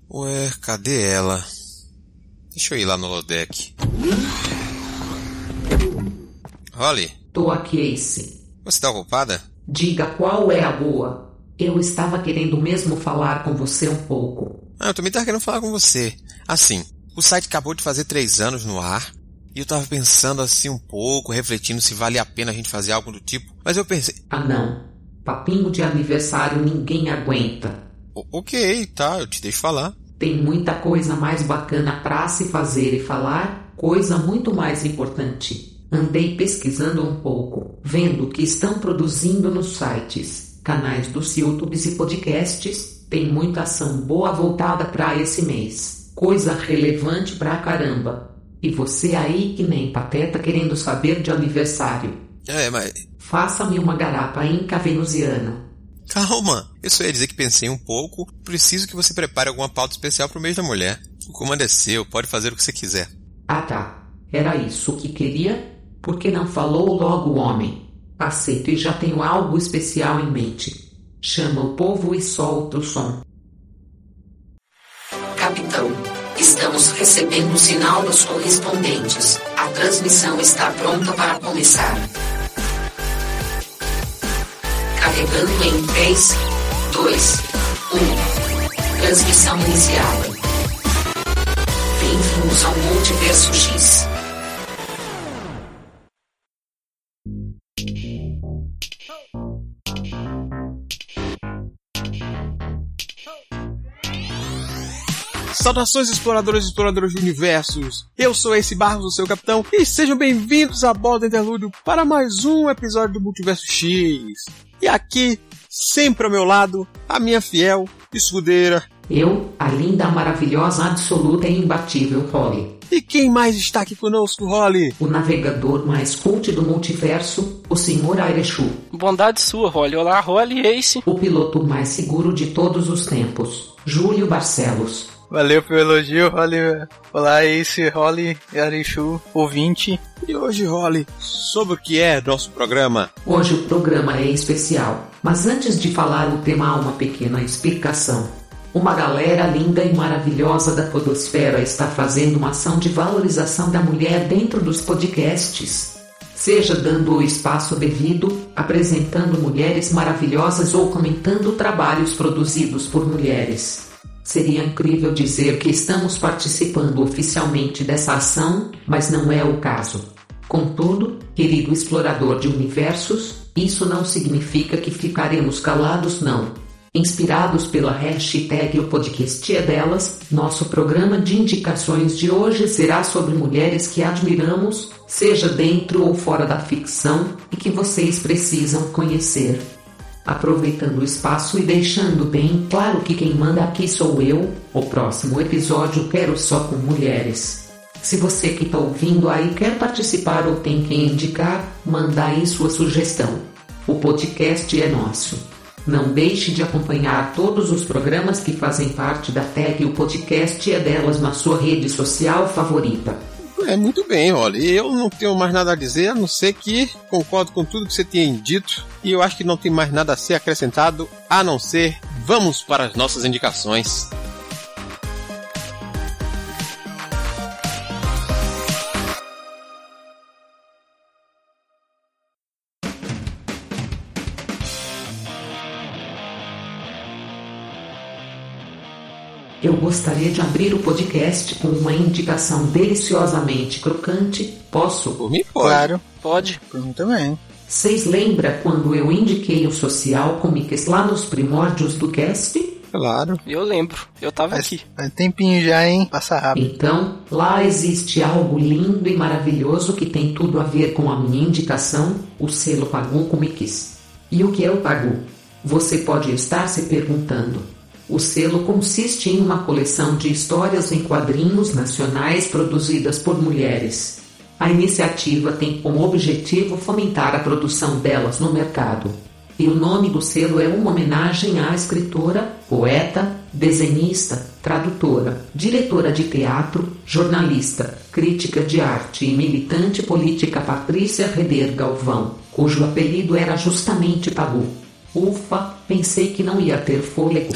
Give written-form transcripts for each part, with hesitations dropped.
Ué, cadê ela? Deixa eu ir lá no holodeck. Holly? Tô aqui, Ace. Você tá ocupada? Diga qual é a boa. Eu estava querendo mesmo falar com você um pouco. Eu também tava querendo falar com você. Assim, o site acabou de fazer 3 anos no ar. E eu tava pensando assim um pouco, refletindo se vale a pena a gente fazer algo do tipo. Mas eu pensei... Ah não, papinho de aniversário ninguém aguenta. Ok, tá, eu te deixo falar. Tem muita coisa mais bacana pra se fazer e falar, coisa muito mais importante. Andei pesquisando um pouco, vendo o que estão produzindo nos sites, canais dos YouTubes e podcasts. Tem muita ação boa voltada pra esse mês. Coisa relevante pra caramba. E você aí que nem pateta querendo saber de aniversário. Mas... Faça-me uma garapa inca venusiana. Calma, eu só ia dizer que pensei um pouco. Preciso que você prepare alguma pauta especial pro mês da mulher. O comando é seu, pode fazer o que você quiser. Ah tá, era isso que queria? Por que não falou logo o homem? Aceito e já tenho algo especial em mente. Chama o povo e solta o som. Capitão, estamos recebendo o sinal dos correspondentes. A transmissão está pronta para começar. Carregando em 3, 2, 1. Transmissão iniciada. Bem-vindos ao Multiverso X. Saudações exploradores e exploradoras de universos, eu sou Ace Barros, o seu capitão, e sejam bem-vindos a bordo do Interlúdio para mais um episódio do Multiverso X. E aqui, sempre ao meu lado, a minha fiel escudeira. Eu, a linda, maravilhosa, absoluta e imbatível Holly. E quem mais está aqui conosco, Holly? O navegador mais cult do multiverso, o Sr. Airechu. Bondade sua, Holly. Olá, Holly, Ace. O piloto mais seguro de todos os tempos, Júlio Barcelos. Valeu pelo elogio, Holly. Olá, Ace, Holly, Airechu, ouvinte. E hoje, Holly, sobre o que é nosso programa? Hoje o programa é especial, mas antes de falar o tema há uma pequena explicação. Uma galera linda e maravilhosa da podosfera está fazendo uma ação de valorização da mulher dentro dos podcasts. Seja dando o espaço devido, apresentando mulheres maravilhosas ou comentando trabalhos produzidos por mulheres. Seria incrível dizer que estamos participando oficialmente dessa ação, mas não é o caso. Contudo, querido explorador de universos, isso não significa que ficaremos calados não. Inspirados pela hashtag O Podcast é Delas, nosso programa de indicações de hoje será sobre mulheres que admiramos, seja dentro ou fora da ficção, e que vocês precisam conhecer. Aproveitando o espaço e deixando bem claro que quem manda aqui sou eu, o próximo episódio quero só com mulheres. Se você que está ouvindo aí quer participar ou tem quem indicar, manda aí sua sugestão. O podcast é nosso. Não deixe de acompanhar todos os programas que fazem parte da tag O Podcast é Delas na sua rede social favorita. Muito bem, Holly. Eu não tenho mais nada a dizer, a não ser que concordo com tudo que você tinha dito. E eu acho que não tem mais nada a ser acrescentado, a não ser vamos para as nossas indicações. Eu gostaria de abrir o podcast com uma indicação deliciosamente crocante. Posso? Por mim, pode. Claro. Pode. Por mim também. Vocês lembram quando eu indiquei o Social Comics lá nos primórdios do cast? Claro. Eu lembro. Eu tava aqui. Faz tempinho já, hein? Passa rápido. Então, lá existe algo lindo e maravilhoso que tem tudo a ver com a minha indicação, o selo Pagu Comics. E o que é o Pagu? Você pode estar se perguntando. O selo consiste em uma coleção de histórias em quadrinhos nacionais produzidas por mulheres. A iniciativa tem como objetivo fomentar a produção delas no mercado. E o nome do selo é uma homenagem à escritora, poeta, desenhista, tradutora, diretora de teatro, jornalista, crítica de arte e militante política Patrícia Reder Galvão, cujo apelido era justamente Pagu. Ufa, pensei que não ia ter fôlego.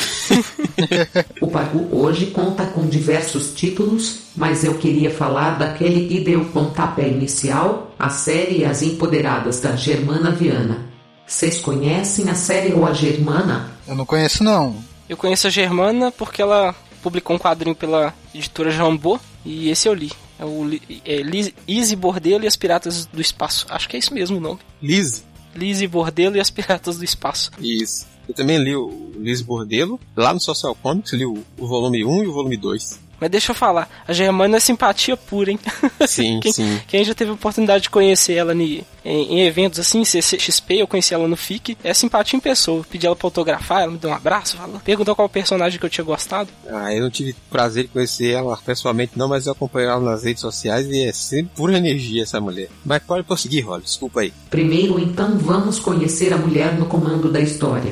O Pagu hoje conta com diversos títulos, mas eu queria falar daquele que deu pontapé inicial, a série As Empoderadas da Germana Viana. Vocês conhecem a série ou a Germana? Eu não conheço, não. Eu conheço a Germana porque ela publicou um quadrinho pela editora Jambô, e esse eu li. É o Lizzie Bordelo e as Piratas do Espaço. Acho que é isso mesmo o nome. Lizzie Bordelo e as Piratas do Espaço. Isso. Eu também li o Lizzie Bordelo, lá no Social Comics, li o volume 1 e o volume 2. Mas deixa eu falar, a Germana é simpatia pura, hein? Sim, sim. Quem já teve a oportunidade de conhecer ela em eventos assim, CCXP, eu conheci ela no FIC, é simpatia em pessoa. Eu pedi ela pra autografar, ela me deu um abraço, perguntou qual personagem que eu tinha gostado. Eu não tive prazer de conhecer ela pessoalmente não, mas eu acompanho ela nas redes sociais e é sempre pura energia essa mulher. Mas pode prosseguir, Rolly, desculpa aí. Primeiro, então, vamos conhecer a mulher no comando da história.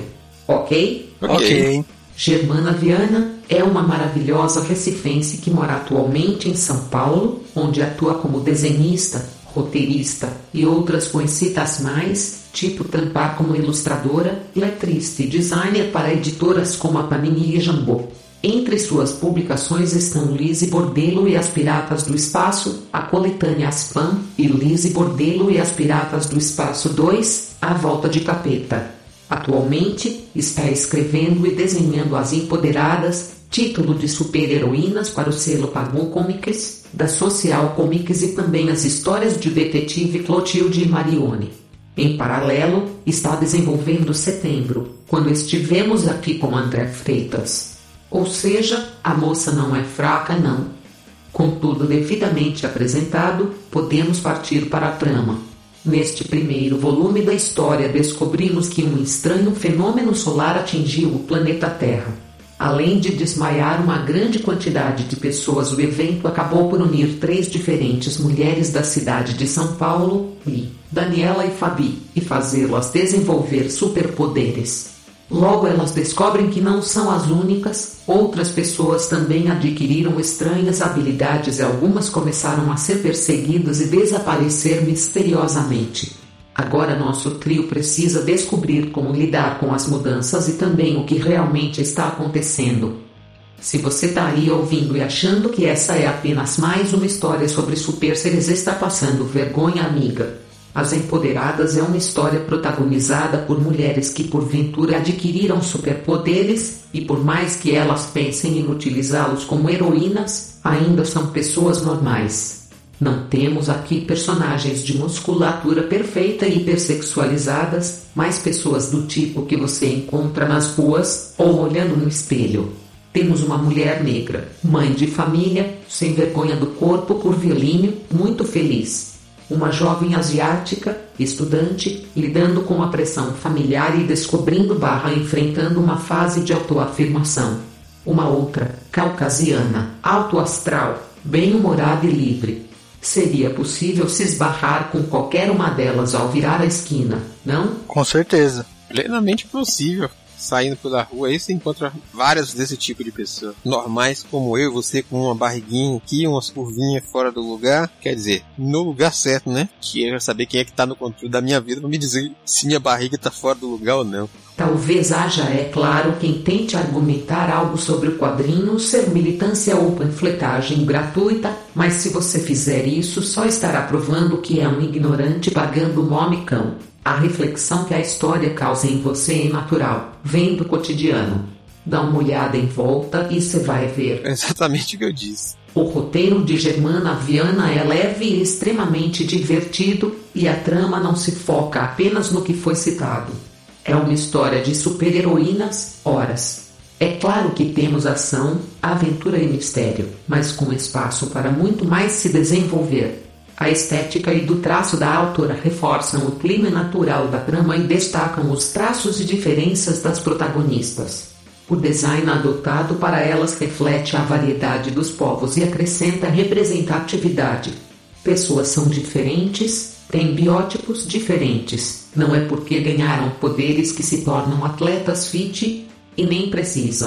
Ok? Ok. Germana Viana é uma maravilhosa recifense que mora atualmente em São Paulo, onde atua como desenhista, roteirista e outras conhecidas mais, tipo trampar como ilustradora, letrista e designer para editoras como a Panini e Jambô. Entre suas publicações estão Lizzie Bordelo e as Piratas do Espaço, a coletânea Aspam, e Lizzie Bordelo e as Piratas do Espaço 2, A Volta de Capeta. Atualmente, está escrevendo e desenhando As Empoderadas, título de super-heroínas para o selo Pagu Comics, da Social Comics e também as histórias de detetive Clotilde e Marione. Em paralelo, está desenvolvendo Setembro, quando estivemos aqui com André Freitas. Ou seja, a moça não é fraca não. Com tudo devidamente apresentado, podemos partir para a trama. Neste primeiro volume da história descobrimos que um estranho fenômeno solar atingiu o planeta Terra. Além de desmaiar uma grande quantidade de pessoas, o evento acabou por unir 3 diferentes mulheres da cidade de São Paulo, Daniela e Fabi, e fazê-las desenvolver superpoderes. Logo elas descobrem que não são as únicas, outras pessoas também adquiriram estranhas habilidades e algumas começaram a ser perseguidas e desaparecer misteriosamente. Agora nosso trio precisa descobrir como lidar com as mudanças e também o que realmente está acontecendo. Se você tá aí ouvindo e achando que essa é apenas mais uma história sobre super seres, está passando vergonha, amiga. As Empoderadas é uma história protagonizada por mulheres que porventura adquiriram superpoderes, e por mais que elas pensem em utilizá-los como heroínas, ainda são pessoas normais. Não temos aqui personagens de musculatura perfeita e hipersexualizadas, mas pessoas do tipo que você encontra nas ruas ou olhando no espelho. Temos uma mulher negra, mãe de família, sem vergonha do corpo curvilíneo, muito feliz. Uma jovem asiática, estudante, lidando com a pressão familiar e enfrentando uma fase de autoafirmação. Uma outra, caucasiana, alto astral, bem-humorada e livre. Seria possível se esbarrar com qualquer uma delas ao virar a esquina, não? Com certeza. Plenamente possível. Saindo pela rua aí, você encontra várias desse tipo de pessoa. Normais como eu, você com uma barriguinha aqui, umas curvinhas fora do lugar. Quer dizer, no lugar certo, né? Quero saber quem é que tá no controle da minha vida pra me dizer se minha barriga tá fora do lugar ou não. Talvez haja, é claro, quem tente argumentar algo sobre o quadrinho ser militância ou panfletagem gratuita, mas se você fizer isso, só estará provando que é um ignorante pagando mó micão. A reflexão que a história causa em você é natural, vem do cotidiano. Dá uma olhada em volta e você vai ver. É exatamente o que eu disse. O roteiro de Germana Viana é leve e extremamente divertido, e a trama não se foca apenas no que foi citado. É uma história de super-heroínas, horas. É claro que temos ação, aventura e mistério, mas com espaço para muito mais se desenvolver. A estética e do traço da autora reforçam o clima natural da trama e destacam os traços e diferenças das protagonistas. O design adotado para elas reflete a variedade dos povos e acrescenta representatividade. Pessoas são diferentes, têm biótipos diferentes. Não é porque ganharam poderes que se tornam atletas fit, e nem precisam.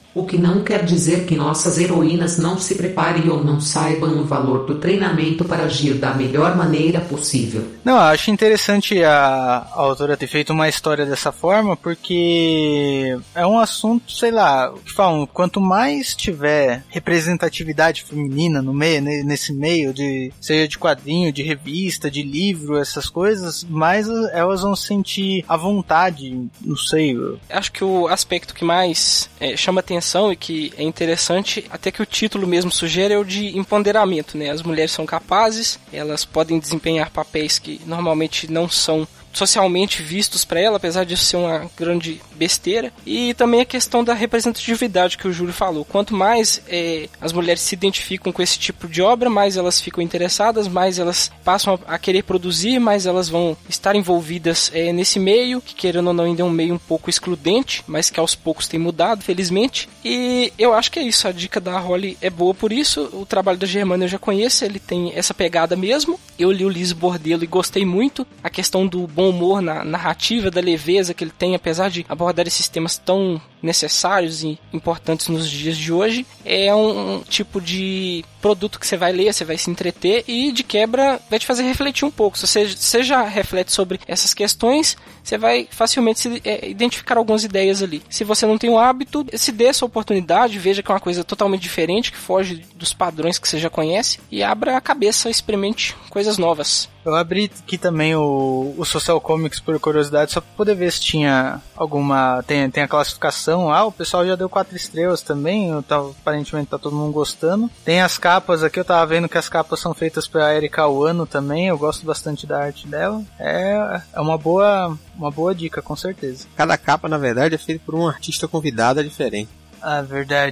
O que não quer dizer que nossas heroínas não se preparem ou não saibam o valor do treinamento para agir da melhor maneira possível. Não, eu acho interessante a autora ter feito uma história dessa forma, porque é um assunto, sei lá, que falam, quanto mais tiver representatividade feminina no meio, nesse meio, seja de quadrinho, de revista, de livro, essas coisas, mais elas vão sentir a vontade, não sei. Acho que o aspecto que mais chama atenção e que é interessante, até que o título mesmo sugere, é o de empoderamento, né? As mulheres são capazes, elas podem desempenhar papéis que normalmente não são socialmente vistos para ela, apesar disso ser uma grande besteira. E também a questão da representatividade que o Júlio falou. Quanto mais as mulheres se identificam com esse tipo de obra, mais elas ficam interessadas, mais elas passam a querer produzir, mais elas vão estar envolvidas nesse meio, que querendo ou não ainda é um meio um pouco excludente, mas que aos poucos tem mudado, felizmente. E eu acho que é isso, a dica da Holly é boa por isso. O trabalho da Germana eu já conheço, ele tem essa pegada mesmo. Eu li o Lise Bordelo e gostei muito. A questão do bom humor na narrativa, da leveza que ele tem, apesar de abordar esses temas tão necessários e importantes nos dias de hoje, é um tipo de produto que você vai ler, você vai se entreter e de quebra vai te fazer refletir um pouco. Se você já reflete sobre essas questões, você vai facilmente identificar algumas ideias ali. Se você não tem o hábito, se dê essa oportunidade, veja que é uma coisa totalmente diferente, que foge dos padrões que você já conhece e abra a cabeça, experimente coisas novas. Eu abri aqui também o Social Comics por curiosidade, só pra poder ver se tinha alguma... Tem a classificação. O pessoal já deu 4 estrelas também, aparentemente tá todo mundo gostando. Tem as capas aqui, eu tava vendo que as capas são feitas pela Erika Wano também, eu gosto bastante da arte dela. É uma boa dica, com certeza. Cada capa, na verdade, é feita por um artista convidado diferente. Ah,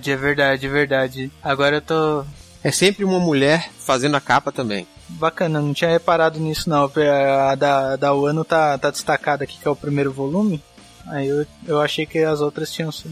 verdade. Agora eu tô... É sempre uma mulher fazendo a capa também. Bacana, não tinha reparado nisso não. A da Wano tá destacada aqui, que é o primeiro volume. Aí eu achei que as outras tinham sido.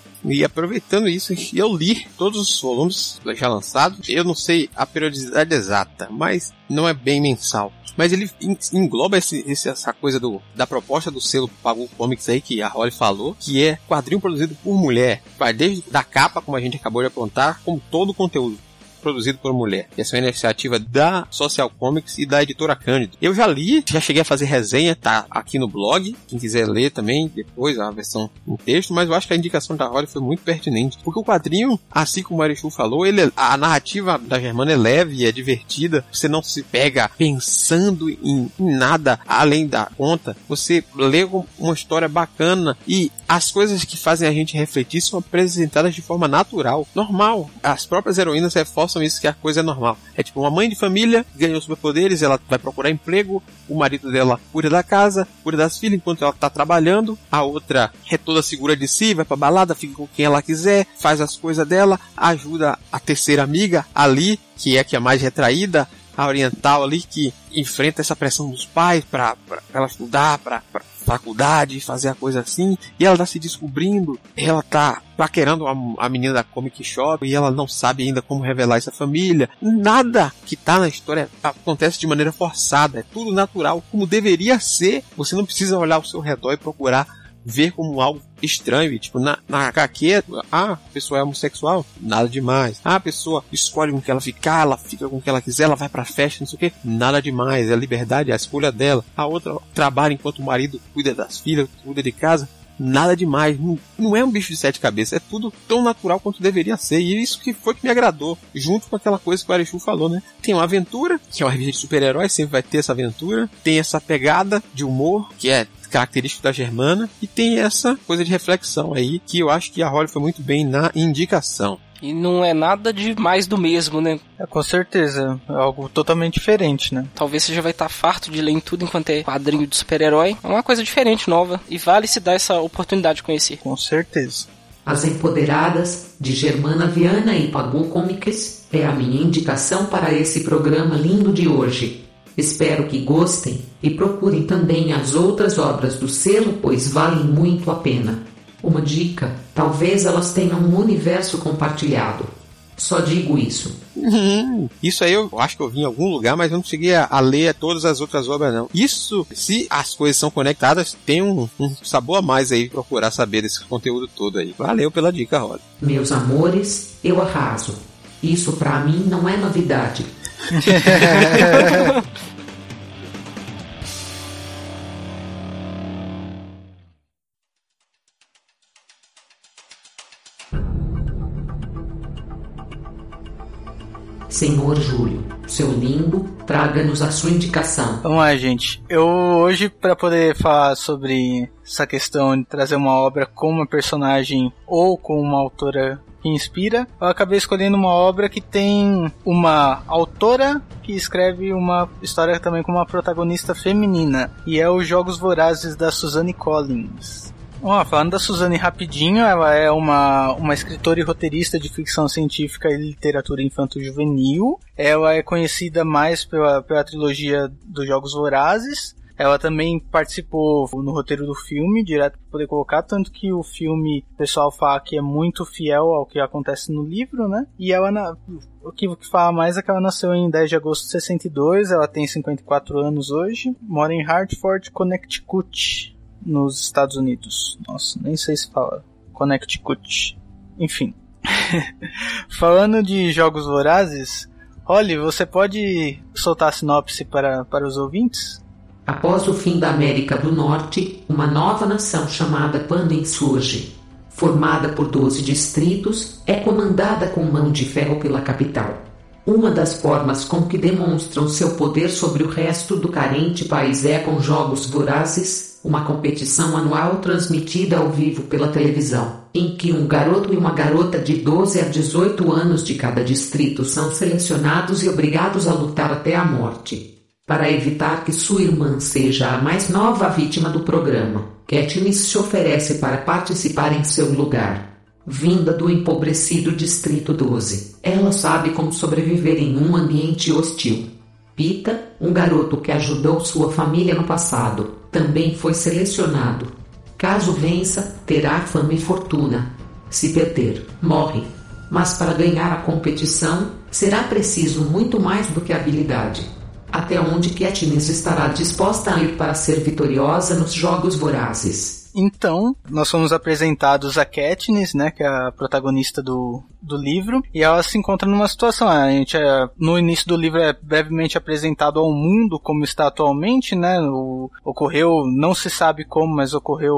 E aproveitando isso, eu li todos os volumes já lançados. Eu não sei a periodicidade exata, mas não é bem mensal. Mas ele engloba essa coisa da proposta do selo Pagu Comics aí, que a Holly falou, que é quadrinho produzido por mulher. Vai desde da capa, como a gente acabou de apontar, como todo o conteúdo produzido por mulher. Essa é uma iniciativa da Social Comics e da editora Cândido. Eu já li, já cheguei a fazer resenha, tá aqui no blog, quem quiser ler também, depois a versão em texto, mas eu acho que a indicação da Holly foi muito pertinente, porque o quadrinho, assim como o Arichu falou, a narrativa da Germana é leve, é divertida, você não se pega pensando em nada além da conta, você lê uma história bacana e as coisas que fazem a gente refletir são apresentadas de forma natural, normal. As próprias heroínas reforçam isso, que a coisa é normal. É tipo uma mãe de família, ganhou superpoderes, ela vai procurar emprego, o marido dela cuida da casa, cuida das filhas enquanto ela tá trabalhando, a outra é toda segura de si, vai pra balada, fica com quem ela quiser, faz as coisas dela, ajuda a terceira amiga ali, que é a mais retraída, a oriental ali, que enfrenta essa pressão dos pais pra ela estudar, pra faculdade, fazer a coisa assim, e ela tá se descobrindo, ela tá paquerando a menina da Comic Shop, e ela não sabe ainda como revelar essa família. Nada que tá na história acontece de maneira forçada, é tudo natural, como deveria ser. Você não precisa olhar ao seu redor e procurar ver como algo estranho, tipo, na HQ, a pessoa é homossexual, nada demais. A pessoa escolhe com que ela fica com o que ela quiser, ela vai pra festa, não sei o que, nada demais, é a liberdade, é a escolha dela. A outra trabalha enquanto o marido cuida das filhas, cuida de casa, nada demais, não é um bicho de 7 cabeças, é tudo tão natural quanto deveria ser, e isso que foi que me agradou, junto com aquela coisa que o Arichu falou, né? Tem uma aventura, que é uma revista de super-heróis, sempre vai ter essa aventura, tem essa pegada de humor, que é característico da Germana, e tem essa coisa de reflexão aí, que eu acho que a Holly foi muito bem na indicação. E não é nada de mais do mesmo, né? Com certeza, é algo totalmente diferente, né? Talvez você já vai estar farto de ler em tudo enquanto é quadrinho de super-herói. É uma coisa diferente, nova, e vale se dar essa oportunidade de conhecer. Com certeza. As Empoderadas, de Germana Viana e Pagu Comics, é a minha indicação para esse programa lindo de hoje. Espero que gostem e procurem também as outras obras do selo, pois valem muito a pena. Uma dica, talvez elas tenham um universo compartilhado. Só digo isso. Isso aí eu acho que eu vi em algum lugar, mas eu não cheguei a ler todas as outras obras, não. Isso, se as coisas são conectadas, tem um sabor a mais aí procurar saber desse conteúdo todo aí. Valeu pela dica, Rosa. Meus amores, eu arraso. Isso pra mim não é novidade. Senhor Júlio, seu lindo, traga-nos a sua indicação. Vamos lá, gente. Eu hoje, para poder falar sobre essa questão de trazer uma obra com uma personagem ou com uma autora que inspira, eu acabei escolhendo uma obra que tem uma autora que escreve uma história também com uma protagonista feminina, e é Os Jogos Vorazes, da Suzanne Collins. Falando da Suzanne rapidinho, ela é uma escritora e roteirista de ficção científica e literatura infanto-juvenil. Ela é conhecida mais pela trilogia dos Jogos Vorazes. Ela também participou no roteiro do filme, direto para poder colocar, tanto que o filme, o pessoal fala que é muito fiel ao que acontece no livro, né? E ela, o que fala mais é que ela nasceu em 10 de agosto de 62, ela tem 54 anos hoje, mora em Hartford, Connecticut, nos Estados Unidos. Nossa, nem sei se fala Connecticut. Enfim. Falando de Jogos Vorazes, Holly, você pode soltar a sinopse para os ouvintes? Após o fim da América do Norte, uma nova nação chamada Panem surge. Formada por 12 distritos, é comandada com mão de ferro pela capital. Uma das formas com que demonstram seu poder sobre o resto do carente país é com Jogos Vorazes, uma competição anual transmitida ao vivo pela televisão, em que um garoto e uma garota de 12 a 18 anos de cada distrito são selecionados e obrigados a lutar até a morte. Para evitar que sua irmã seja a mais nova vítima do programa, Katniss se oferece para participar em seu lugar. Vinda do empobrecido Distrito 12, ela sabe como sobreviver em um ambiente hostil. Pita, um garoto que ajudou sua família no passado, também foi selecionado. Caso vença, terá fama e fortuna. Se perder, morre. Mas para ganhar a competição, será preciso muito mais do que habilidade. Até onde Katniss estará disposta a ir para ser vitoriosa nos Jogos Vorazes? Então, nós fomos apresentados a Katniss, né, que é a protagonista do livro, e ela se encontra numa situação, a gente no início do livro é brevemente apresentado ao mundo como está atualmente, né, ocorreu, não se sabe como, mas ocorreu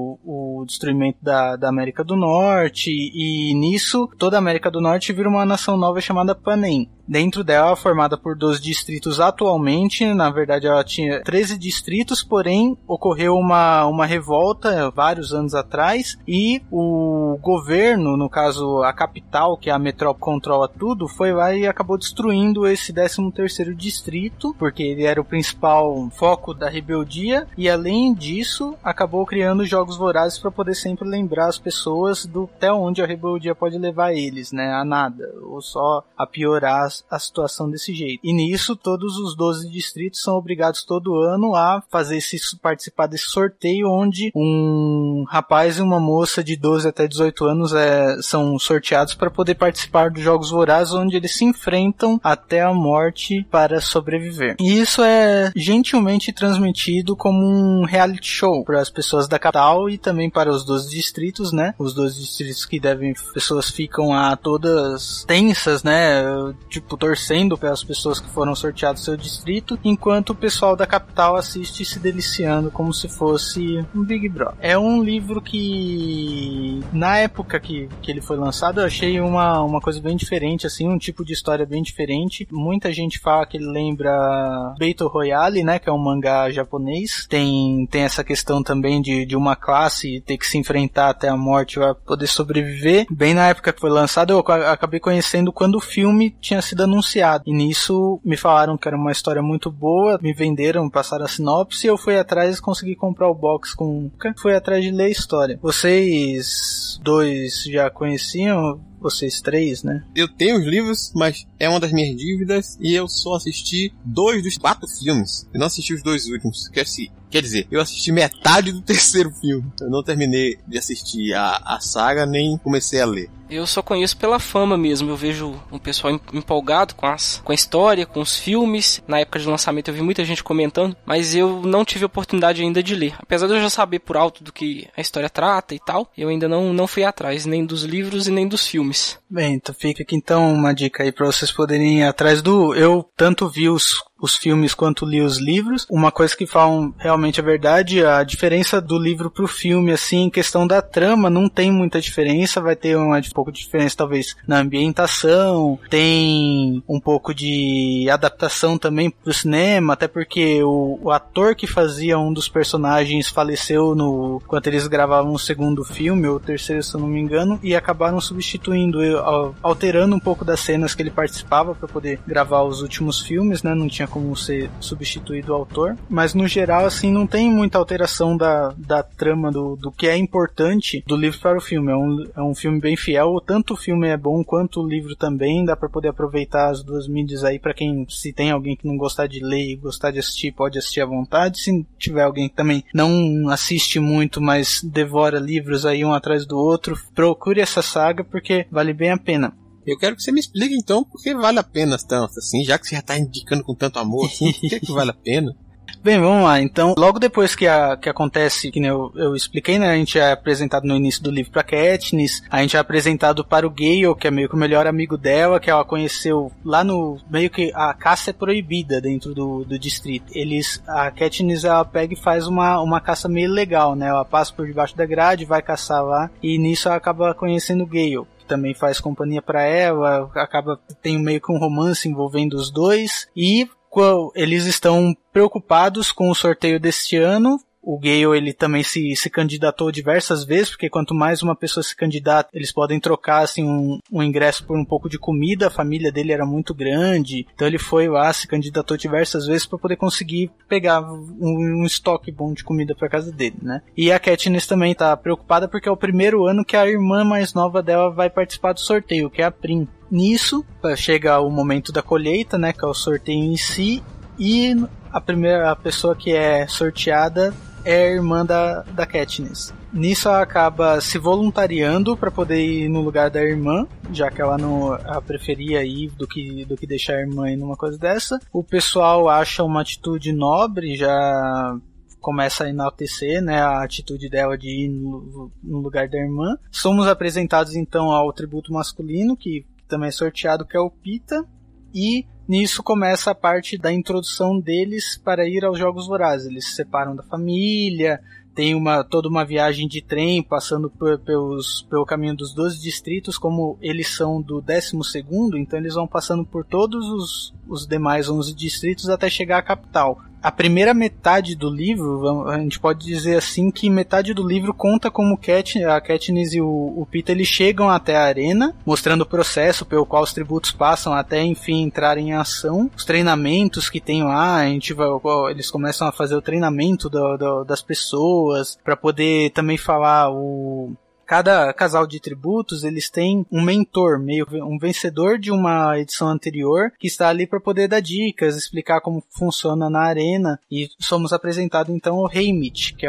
o destruimento da América do Norte, e nisso toda a América do Norte vira uma nação nova chamada Panem. Dentro dela, formada por 12 distritos atualmente, na verdade ela tinha 13 distritos, porém ocorreu uma revolta vários anos atrás, e o governo, no caso a capital, que é a metrópole, controla tudo, foi lá e acabou destruindo esse 13º distrito, porque ele era o principal foco da rebeldia, e além disso acabou criando Jogos Vorazes para poder sempre lembrar as pessoas do até onde a rebeldia pode levar eles, né, a nada, ou só a piorar a situação desse jeito. E nisso todos os 12 distritos são obrigados todo ano a participar desse sorteio, onde um rapaz e uma moça de 12 até 18 anos são sorteados para poder participar dos Jogos Vorazes, onde eles se enfrentam até a morte para sobreviver. E isso é gentilmente transmitido como um reality show para as pessoas da capital e também para os 12 distritos, né? Os 12 distritos que pessoas ficam todas tensas, né? Tipo, torcendo pelas pessoas que foram sorteadas no seu distrito, enquanto o pessoal da capital assiste se deliciando como se fosse um Big Brother. É um livro que, na época que ele foi lançado, eu achei uma coisa bem diferente, assim, um tipo de história bem diferente. Muita gente fala que ele lembra Battle Royale, né, que é um mangá japonês. Tem essa questão também de uma classe ter que se enfrentar até a morte para poder sobreviver. Bem na época que foi lançado, eu acabei conhecendo quando o filme tinha sido anunciado. E nisso me falaram que era uma história muito boa, me venderam, passaram a sinopse, eu fui atrás e consegui comprar o box fui atrás de ler a história. Vocês dois já conheciam? Vocês três, né? Eu tenho os livros, mas é uma das minhas dívidas, e eu só assisti 2 dos 4 filmes. Eu não assisti os 2 últimos. Quer dizer, eu assisti metade do 3º filme. Eu não terminei de assistir a saga, nem comecei a ler. Eu só conheço pela fama mesmo. Eu vejo um pessoal empolgado com a história, com os filmes. Na época de lançamento eu vi muita gente comentando, mas eu não tive a oportunidade ainda de ler. Apesar de eu já saber por alto do que a história trata e tal, eu ainda não fui atrás nem dos livros e nem dos filmes. Bem, então fica aqui então uma dica aí pra vocês poderem ir atrás do... Eu tanto vi os filmes quanto li os livros. Uma coisa que falam realmente a verdade, a diferença do livro pro filme, assim, em questão da trama, não tem muita diferença. Vai ter um pouco de diferença talvez na ambientação, tem um pouco de adaptação também pro cinema, até porque o ator que fazia um dos personagens faleceu enquanto eles gravavam o segundo filme, ou o terceiro, se eu não me engano, e acabaram substituindo, alterando um pouco das cenas que ele participava para poder gravar os últimos filmes, né? Não tinha como ser substituído o autor, mas no geral assim não tem muita alteração da trama do que é importante do livro para o filme. É um filme bem fiel, tanto o filme é bom quanto o livro também, dá para poder aproveitar as duas mídias aí, para quem, se tem alguém que não gostar de ler e gostar de assistir, pode assistir à vontade. Se tiver alguém que também não assiste muito, mas devora livros aí um atrás do outro, procure essa saga porque vale bem a pena. Eu quero que você me explique então por que vale a pena tanto assim, já que você já tá indicando com tanto amor, assim, por que vale a pena? Bem, vamos lá. Então, logo depois que acontece, que eu expliquei, né? A gente é apresentado no início do livro pra Katniss, a gente é apresentado para o Gale, que é meio que o melhor amigo dela, que ela conheceu lá no... Meio que a caça é proibida dentro do distrito. A Katniss, ela pega e faz uma caça meio legal, né? Ela passa por debaixo da grade, vai caçar lá, e nisso ela acaba conhecendo o Gale, também faz companhia pra ela, tem meio que um romance envolvendo os dois, e eles estão preocupados com o sorteio deste ano. O Gale, ele também se candidatou diversas vezes, porque quanto mais uma pessoa se candidata, eles podem trocar assim, um ingresso por um pouco de comida. A família dele era muito grande, então ele foi lá, se candidatou diversas vezes para poder conseguir pegar um estoque bom de comida para casa dele, né? E a Katniss também tá preocupada porque é o primeiro ano que a irmã mais nova dela vai participar do sorteio, que é a Prim. Nisso, chega o momento da colheita, né, que é o sorteio em si, e a primeira pessoa que é sorteada é a irmã da Katniss. Nisso ela acaba se voluntariando para poder ir no lugar da irmã, já que ela preferia ir do que deixar a irmã ir numa coisa dessa. O pessoal acha uma atitude nobre, já começa a enaltecer, né, a atitude dela de ir no lugar da irmã. Somos apresentados então ao tributo masculino, que também é sorteado, que é o Pita, e nisso começa a parte da introdução deles para ir aos Jogos Vorazes. Eles se separam da família, tem toda uma viagem de trem passando pelo caminho dos 12 distritos. Como eles são do 12º, então eles vão passando por todos os demais 11 distritos até chegar à capital. A primeira metade do livro, a gente pode dizer assim, que metade do livro conta como a Katniss e o Pita, eles chegam até a arena, mostrando o processo pelo qual os tributos passam até, enfim, entrarem em ação. Os treinamentos que tem lá, eles começam a fazer o treinamento das pessoas, para poder também falar Cada casal de tributos, eles têm um mentor, meio um vencedor de uma edição anterior, que está ali para poder dar dicas, explicar como funciona na arena. E somos apresentados então ao Haymitch, que é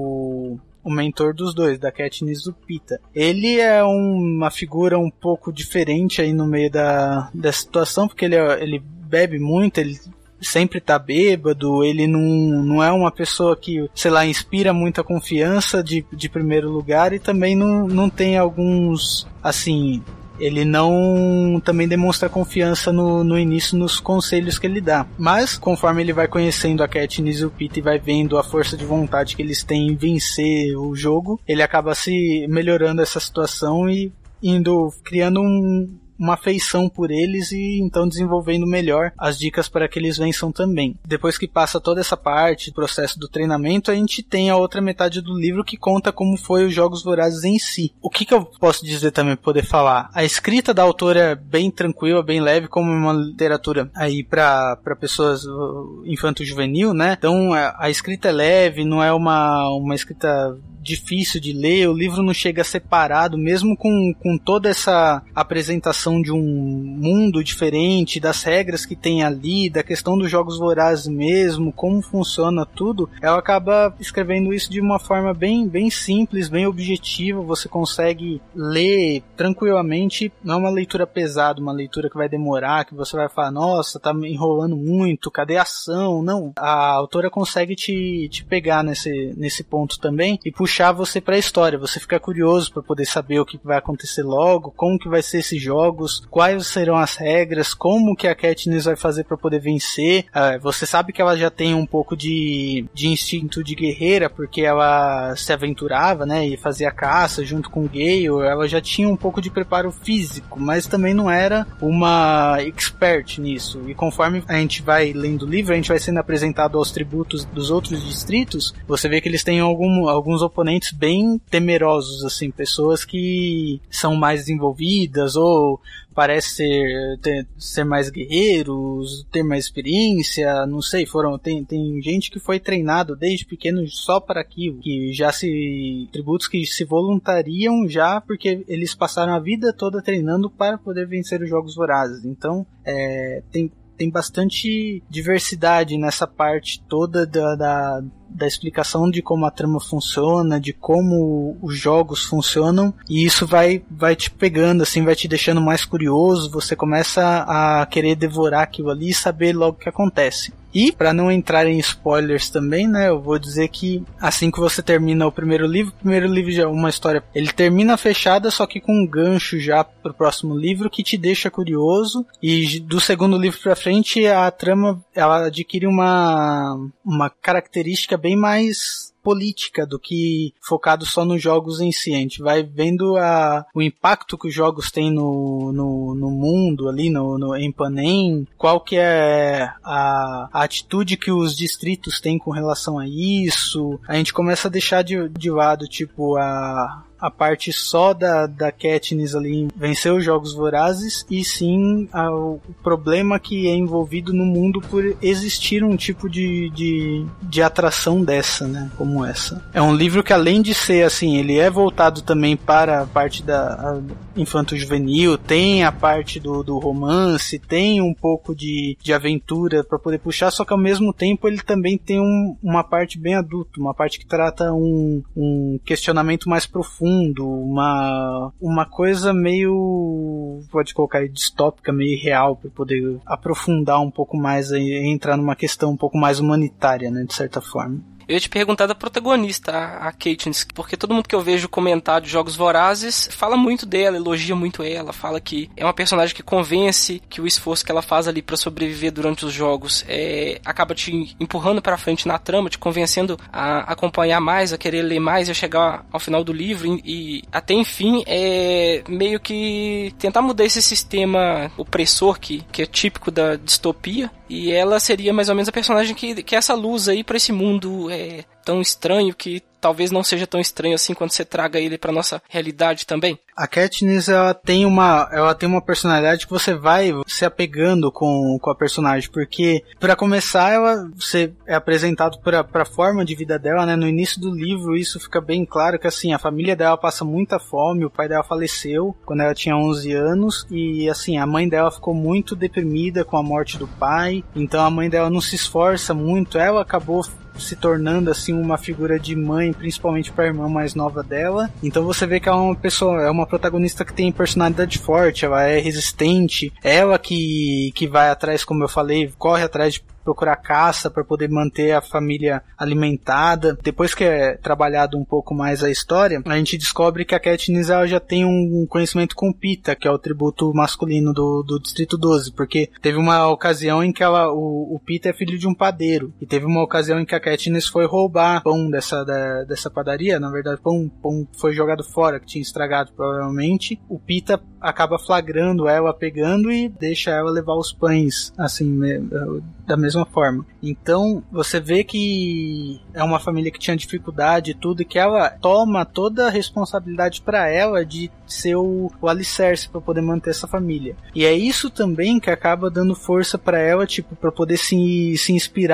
o mentor dos dois, da Katniss e do Pita. Ele é uma figura um pouco diferente aí no meio da situação, porque ele bebe muito, ele sempre tá bêbado, ele não é uma pessoa que, sei lá, inspira muita confiança de primeiro lugar, e também não tem alguns, assim, ele não também demonstra confiança no início nos conselhos que ele dá. Mas, conforme ele vai conhecendo a Katniss e o Pita e vai vendo a força de vontade que eles têm em vencer o jogo, ele acaba se melhorando essa situação e criando uma afeição por eles, e então desenvolvendo melhor as dicas para que eles vençam também. Depois que passa toda essa parte do processo do treinamento, a gente tem a outra metade do livro que conta como foi os Jogos Vorazes em si. O que eu posso dizer também para poder falar? A escrita da autora é bem tranquila, bem leve, como uma literatura aí para pessoas infanto-juvenil, né? Então a escrita é leve, não é uma escrita difícil de ler, o livro não chega separado, mesmo com toda essa apresentação de um mundo diferente, das regras que tem ali, da questão dos jogos vorazes mesmo, como funciona tudo, ela acaba escrevendo isso de uma forma bem simples, bem objetiva, você consegue ler tranquilamente, não é uma leitura pesada, uma leitura que vai demorar, que você vai falar, nossa, tá me enrolando muito, cadê a ação? Não, a autora consegue te pegar nesse ponto também e puxar você pra história, você fica curioso para poder saber o que vai acontecer logo, como que vai ser esses jogos, quais serão as regras, como que a Katniss vai fazer para poder vencer. Você sabe que ela já tem um pouco de instinto de guerreira, porque ela se aventurava, né, e fazia caça junto com o Gale, ela já tinha um pouco de preparo físico, mas também não era uma expert nisso, e conforme a gente vai lendo o livro, a gente vai sendo apresentado aos tributos dos outros distritos, você vê que eles têm alguns oponentes bem temerosos, assim, pessoas que são mais desenvolvidas, ou parece ser mais guerreiros, ter mais experiência, não sei, tem gente que foi treinado desde pequeno só para aquilo, que tributos que se voluntariam já porque eles passaram a vida toda treinando para poder vencer os jogos vorazes. Então, tem bastante diversidade nessa parte toda da explicação de como a trama funciona, de como os jogos funcionam, e isso vai te pegando, assim, vai te deixando mais curioso, você começa a querer devorar aquilo ali e saber logo o que acontece. E, para não entrar em spoilers também, né, eu vou dizer que assim que você termina o primeiro livro já é uma história, ele termina fechada, só que com um gancho já pro próximo livro que te deixa curioso, e do segundo livro pra frente a trama, ela adquire uma característica bem mais política do que focado só nos jogos em si. A gente vai vendo o impacto que os jogos têm no mundo ali, em Panem, qual que é a atitude que os distritos têm com relação a isso. A gente começa a deixar de lado, tipo, a parte só da Katniss ali em vencer os jogos vorazes, e sim o problema que é envolvido no mundo por existir um tipo de atração dessa, né, como essa. É um livro que, além de ser assim, ele é voltado também para a parte da infanto-juvenil, tem a parte do romance, tem um pouco de aventura para poder puxar, só que ao mesmo tempo ele também tem uma parte bem adulta, uma parte que trata um questionamento mais profundo, uma coisa meio, pode colocar aí, distópica, meio real, para poder aprofundar um pouco mais e entrar numa questão um pouco mais humanitária, né, de certa forma. Eu ia te perguntar da protagonista, a Katniss, porque todo mundo que eu vejo comentar de Jogos Vorazes fala muito dela, elogia muito ela, fala que é uma personagem que convence, que o esforço que ela faz ali pra sobreviver durante os jogos acaba te empurrando pra frente na trama, te convencendo a acompanhar mais, a querer ler mais e a chegar ao final do livro e até enfim meio que tentar mudar esse sistema opressor que é típico da distopia, e ela seria mais ou menos a personagem que é essa luz aí pra esse mundo tão estranho, que talvez não seja tão estranho assim quando você traga ele pra nossa realidade também. A Katniss, ela tem uma personalidade que você vai se apegando com a personagem, porque para começar você é apresentado pra forma de vida dela, né? No início do livro isso fica bem claro que assim, a família dela passa muita fome, o pai dela faleceu quando ela tinha 11 anos e assim, a mãe dela ficou muito deprimida com a morte do pai, então a mãe dela não se esforça muito, ela acabou se tornando assim uma figura de mãe, principalmente para a irmã mais nova dela. Então você vê que ela é uma protagonista que tem personalidade forte, ela é resistente, ela que vai atrás, como eu falei, corre atrás de procurar caça para poder manter a família alimentada. Depois que é trabalhado um pouco mais a história, a gente descobre que a Katniss ela já tem um conhecimento com o Pita, que é o tributo masculino do Distrito 12, porque teve uma ocasião em que o Pita é filho de um padeiro, e teve uma ocasião em que a Katniss foi roubar pão dessa padaria, na verdade pão foi jogado fora, que tinha estragado provavelmente. O Pita acaba flagrando ela, pegando e deixa ela levar os pães, assim, da mesma forma. Então, você vê que é uma família que tinha dificuldade e tudo, e que ela toma toda a responsabilidade para ela de ser o alicerce para poder manter essa família. E é isso também que acaba dando força para ela, tipo, para poder se inspirar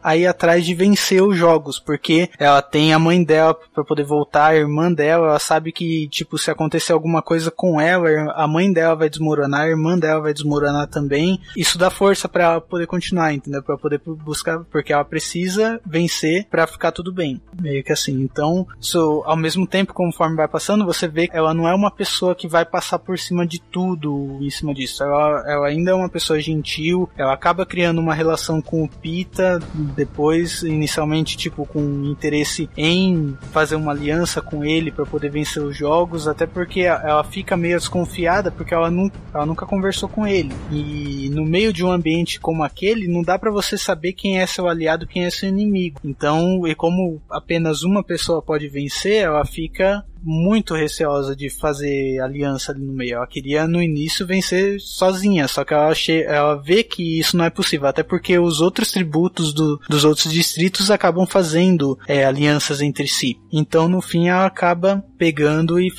a ir atrás de vencer os jogos, porque ela tem a mãe dela pra poder voltar, a irmã dela, ela sabe que, tipo, se acontecer alguma coisa com ela, a mãe dela vai desmoronar, a irmã dela vai desmoronar também. Isso dá força pra ela poder continuar, entendeu? Pra poder buscar, porque ela precisa vencer pra ficar tudo bem. Meio que assim. Então, ao mesmo tempo, conforme vai passando, você vê que ela não é uma pessoa que vai passar por cima de tudo em cima disso. Ela ainda é uma pessoa gentil, ela acaba criando uma relação com o Pita, depois, inicialmente, tipo, com interesse em fazer uma aliança com ele pra poder vencer os jogos, até porque ela fica meio desconfiada, porque ela nunca conversou com ele. E no meio de um ambiente como aquele, não dá pra você saber quem é seu aliado, quem é seu inimigo. Então, e como apenas uma pessoa pode vencer, ela fica muito receosa de fazer aliança ali no meio. Ela queria no início vencer sozinha, só que ela vê que isso não é possível, até porque os outros tributos dos outros distritos acabam fazendo alianças entre si. Então no fim ela acaba pegando e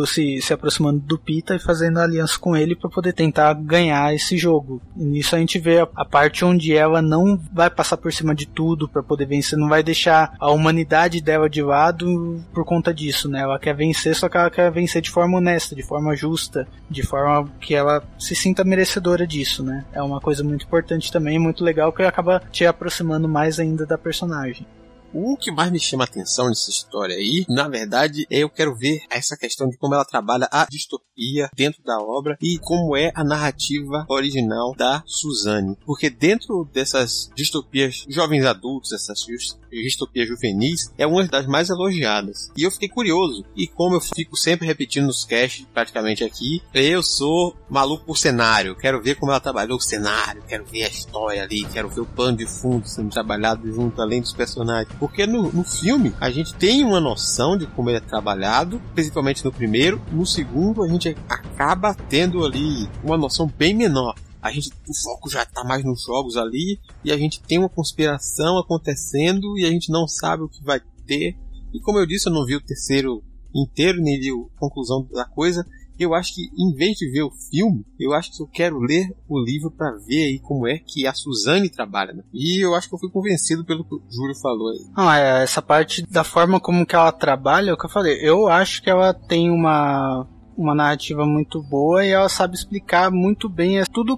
se aproximando do Pita e fazendo aliança com ele para poder tentar ganhar esse jogo. E nisso a gente vê a parte onde ela não vai passar por cima de tudo para poder vencer, não vai deixar a humanidade dela de lado por conta disso, né? Ela quer vencer, só que ela quer vencer de forma honesta, de forma justa, de forma que ela se sinta merecedora disso, né? É uma coisa muito importante também, muito legal, que acaba te aproximando mais ainda da personagem. O que mais me chama a atenção nessa história aí, na verdade, eu quero ver essa questão de como ela trabalha a distopia dentro da obra e como é a narrativa original da Suzane. Porque dentro dessas distopias jovens adultos, essas distopias juvenis, é uma das mais elogiadas. E eu fiquei curioso. E como eu fico sempre repetindo nos casts, praticamente aqui, eu sou maluco por cenário. Quero ver como ela trabalhou o cenário, quero ver a história ali, quero ver o pano de fundo sendo trabalhado junto, além dos personagens. Porque no filme a gente tem uma noção de como ele é trabalhado, principalmente no primeiro. No segundo a gente acaba tendo ali uma noção bem menor. O foco já tá mais nos jogos ali, e a gente tem uma conspiração acontecendo e a gente não sabe o que vai ter. E como eu disse, eu não vi o terceiro inteiro, nem vi a conclusão da coisa. Eu acho que, em vez de ver o filme, eu acho que eu quero ler o livro para ver aí como é que a Suzane trabalha, né? E eu acho que eu fui convencido pelo que o Júlio falou aí. Essa parte da forma como que ela trabalha, é o que eu falei. Eu acho que ela tem uma narrativa muito boa e ela sabe explicar muito bem tudo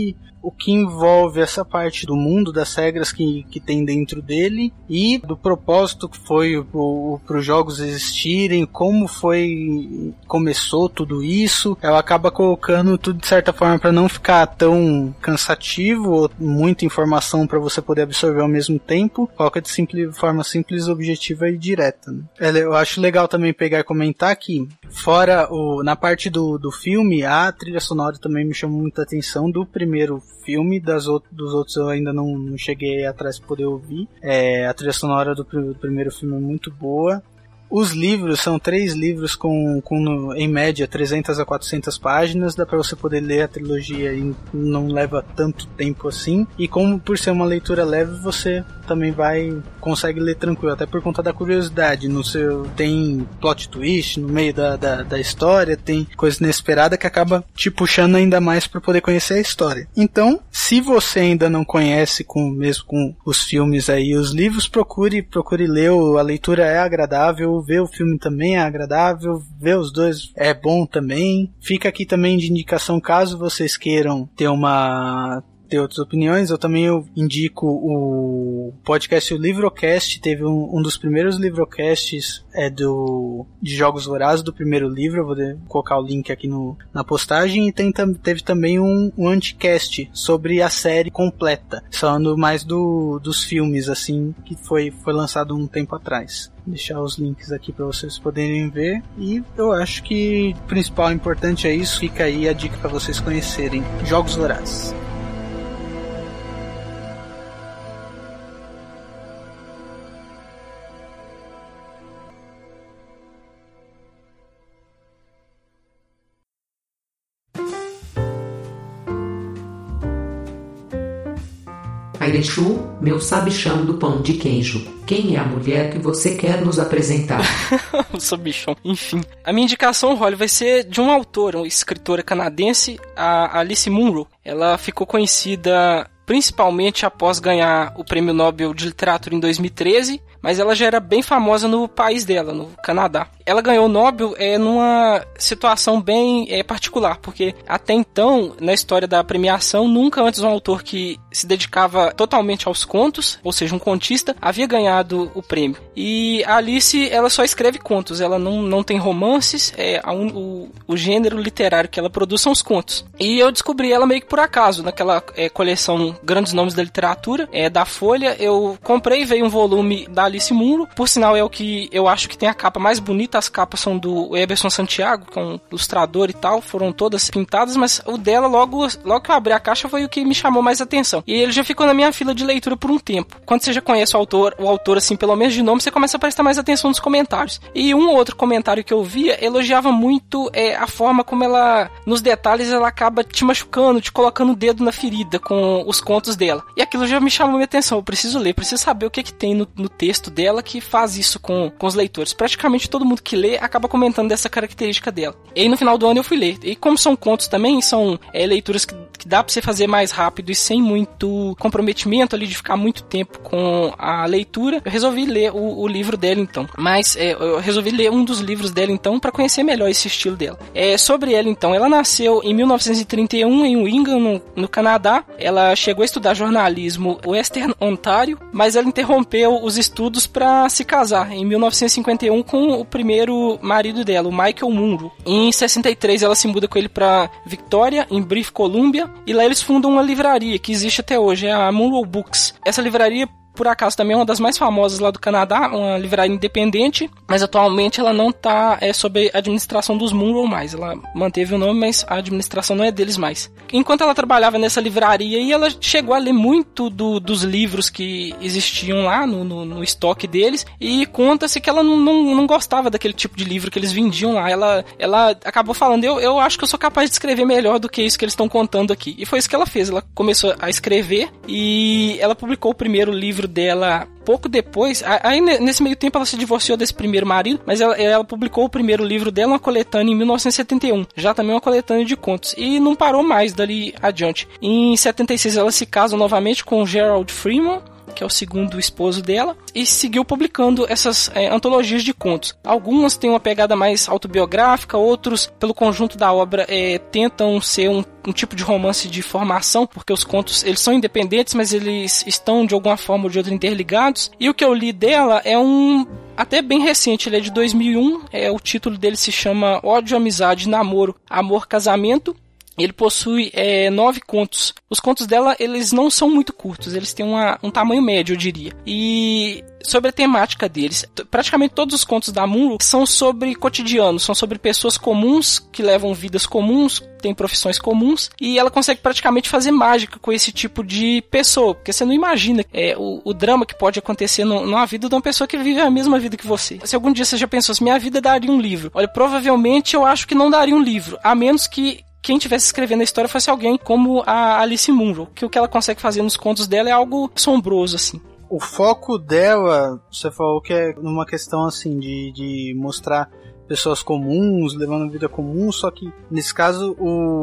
o que envolve essa parte do mundo, das regras que tem dentro dele e do propósito que foi para os jogos existirem, como começou tudo isso. Ela acaba colocando tudo de certa forma para não ficar tão cansativo ou muita informação para você poder absorver ao mesmo tempo. Coloca de forma simples, objetiva e direta, né? Eu acho legal também pegar e comentar que fora na parte do filme, a trilha sonora também me chamou muita atenção do primeiro filme, dos outros eu ainda não cheguei atrás para poder ouvir. A trilha sonora do primeiro filme é muito boa. Os livros são 3 livros com em média 300 a 400 páginas, dá para você poder ler a trilogia e não leva tanto tempo assim. E como por ser uma leitura leve, você também consegue ler tranquilo, até por conta da curiosidade. Tem plot twist no meio da história, tem coisa inesperada que acaba te puxando ainda mais para poder conhecer a história. Então, se você ainda não conhece, mesmo com os filmes aí, os livros, procure ler. A leitura é agradável, ver o filme também é agradável, ver os dois é bom também. Fica aqui também de indicação, caso vocês queiram ter outras opiniões. Eu também indico o podcast, o Livrocast. Teve um dos primeiros Livrocasts de Jogos Vorazes, do primeiro livro. Eu vou colocar o link aqui na postagem. E teve também um Anticast sobre a série completa, falando mais dos filmes, assim, que foi lançado um tempo atrás. Vou deixar os links aqui para vocês poderem ver. E eu acho que o principal importante é isso. Fica aí a dica para vocês conhecerem Jogos Vorazes. Airechu, meu sabichão do pão de queijo. Quem é a mulher que você quer nos apresentar? O sabichão. Enfim. A minha indicação, Holly, vai ser de uma autora, uma escritora canadense, a Alice Munro. Ela ficou conhecida principalmente após ganhar o Prêmio Nobel de Literatura em 2013, mas ela já era bem famosa no país dela, no Canadá. Ela ganhou o Nobel numa situação bem particular, porque até então, na história da premiação, nunca antes um autor que se dedicava totalmente aos contos, ou seja, um contista, havia ganhado o prêmio. E a Alice, ela só escreve contos, ela não tem romances, o gênero literário que ela produz são os contos. E eu descobri ela meio que por acaso, naquela coleção Grandes Nomes da Literatura, da Folha. Eu comprei e veio um volume da Alice Munro, por sinal é o que eu acho que tem a capa mais bonita. As capas são do Eberson Santiago, que é um ilustrador e tal, foram todas pintadas, mas o dela, logo que eu abri a caixa, foi o que me chamou mais atenção. E ele já ficou na minha fila de leitura por um tempo. Quando você já conhece o autor assim, pelo menos de nome, você começa a prestar mais atenção nos comentários. E um ou outro comentário que eu via elogiava muito a forma como ela, nos detalhes, ela acaba te machucando, te colocando o dedo na ferida com os contos dela. E aquilo já me chamou minha atenção. Eu preciso ler, preciso saber o que tem no texto dela que faz isso com os leitores. Praticamente todo mundo que lê acaba comentando dessa característica dela. E aí no final do ano eu fui ler. E como são contos também, são leituras que dá pra você fazer mais rápido e sem muito comprometimento ali de ficar muito tempo com a leitura, eu resolvi ler o livro dela então. Mas eu resolvi ler um dos livros dela então para conhecer melhor esse estilo dela. Sobre ela então, ela nasceu em 1931 em Wingham, no Canadá. Ela chegou a estudar jornalismo no Western Ontário, mas ela interrompeu os estudos para se casar em 1951 com o primeiro marido dela, o Michael Munro. Em 63 ela se muda com ele para Victoria, em British Columbia, e lá eles fundam uma livraria que existe até hoje, é a Munro Books. Essa livraria, por acaso, também é uma das mais famosas lá do Canadá, uma livraria independente, mas atualmente ela não está sob a administração dos Munro mais. Ela manteve o nome, mas a administração não é deles mais. Enquanto ela trabalhava nessa livraria, e ela chegou a ler muito dos livros que existiam lá no estoque deles, e conta-se que ela não gostava daquele tipo de livro que eles vendiam lá. Ela acabou falando, eu acho que eu sou capaz de escrever melhor do que isso que eles estão contando aqui. E foi isso que ela fez. Ela começou a escrever, e ela publicou o primeiro livro dela pouco depois. Aí nesse meio tempo ela se divorciou desse primeiro marido, mas ela publicou o primeiro livro dela, uma coletânea, em 1971, já também uma coletânea de contos, e não parou mais dali adiante. Em 76 ela se casa novamente com Gerald Freeman, que é o segundo esposo dela, e seguiu publicando essas antologias de contos. Algumas têm uma pegada mais autobiográfica, outros, pelo conjunto da obra, tentam ser um tipo de romance de formação, porque os contos eles são independentes, mas eles estão de alguma forma ou de outra interligados. E o que eu li dela é até bem recente, ele é de 2001, o título dele se chama Ódio, Amizade, Namoro, Amor, Casamento. Ele possui 9 contos. Os contos dela, eles não são muito curtos, eles têm um tamanho médio, eu diria. E sobre a temática deles, praticamente todos os contos da Munro são sobre cotidiano, são sobre pessoas comuns que levam vidas comuns, têm profissões comuns, e ela consegue praticamente fazer mágica com esse tipo de pessoa, porque você não imagina o drama que pode acontecer na vida de uma pessoa que vive a mesma vida que você. Se algum dia você já pensou assim, minha vida daria um livro, olha, provavelmente eu acho que não daria um livro, a menos que quem estivesse escrevendo a história fosse alguém como a Alice Munro, que o que ela consegue fazer nos contos dela é algo assombroso, assim. O foco dela, você falou que é numa questão assim de mostrar pessoas comuns, levando vida comum, só que nesse caso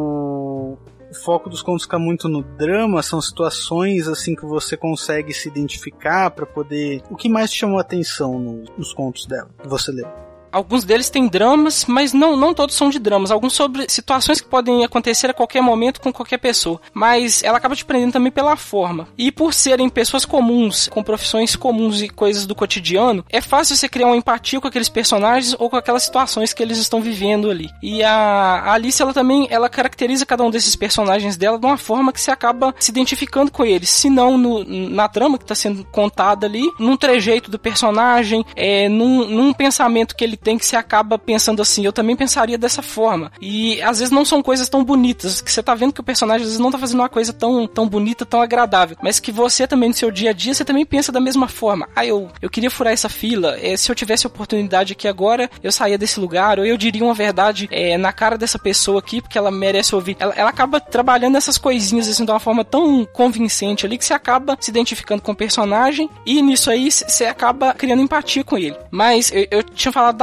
o foco dos contos fica muito no drama, são situações assim que você consegue se identificar para poder... O que mais te chamou a atenção nos contos dela, que você leu? Alguns deles têm dramas, mas não todos são de dramas. Alguns sobre situações que podem acontecer a qualquer momento com qualquer pessoa. Mas ela acaba te prendendo também pela forma. E por serem pessoas comuns, com profissões comuns e coisas do cotidiano, é fácil você criar uma empatia com aqueles personagens ou com aquelas situações que eles estão vivendo ali. E a Alice, ela caracteriza cada um desses personagens dela de uma forma que você acaba se identificando com eles. Se não na trama que está sendo contada ali, num trejeito do personagem, num pensamento que ele tem, que você acaba pensando assim, eu também pensaria dessa forma. E às vezes não são coisas tão bonitas, que você tá vendo que o personagem às vezes não tá fazendo uma coisa tão bonita, tão agradável, mas que você também no seu dia a dia, você também pensa da mesma forma. Eu queria furar essa fila, se eu tivesse oportunidade aqui agora, eu saía desse lugar, ou eu diria uma verdade na cara dessa pessoa aqui, porque ela merece ouvir. Ela acaba trabalhando essas coisinhas assim de uma forma tão convincente ali, que você acaba se identificando com o personagem, e nisso aí você acaba criando empatia com ele. Mas eu tinha falado da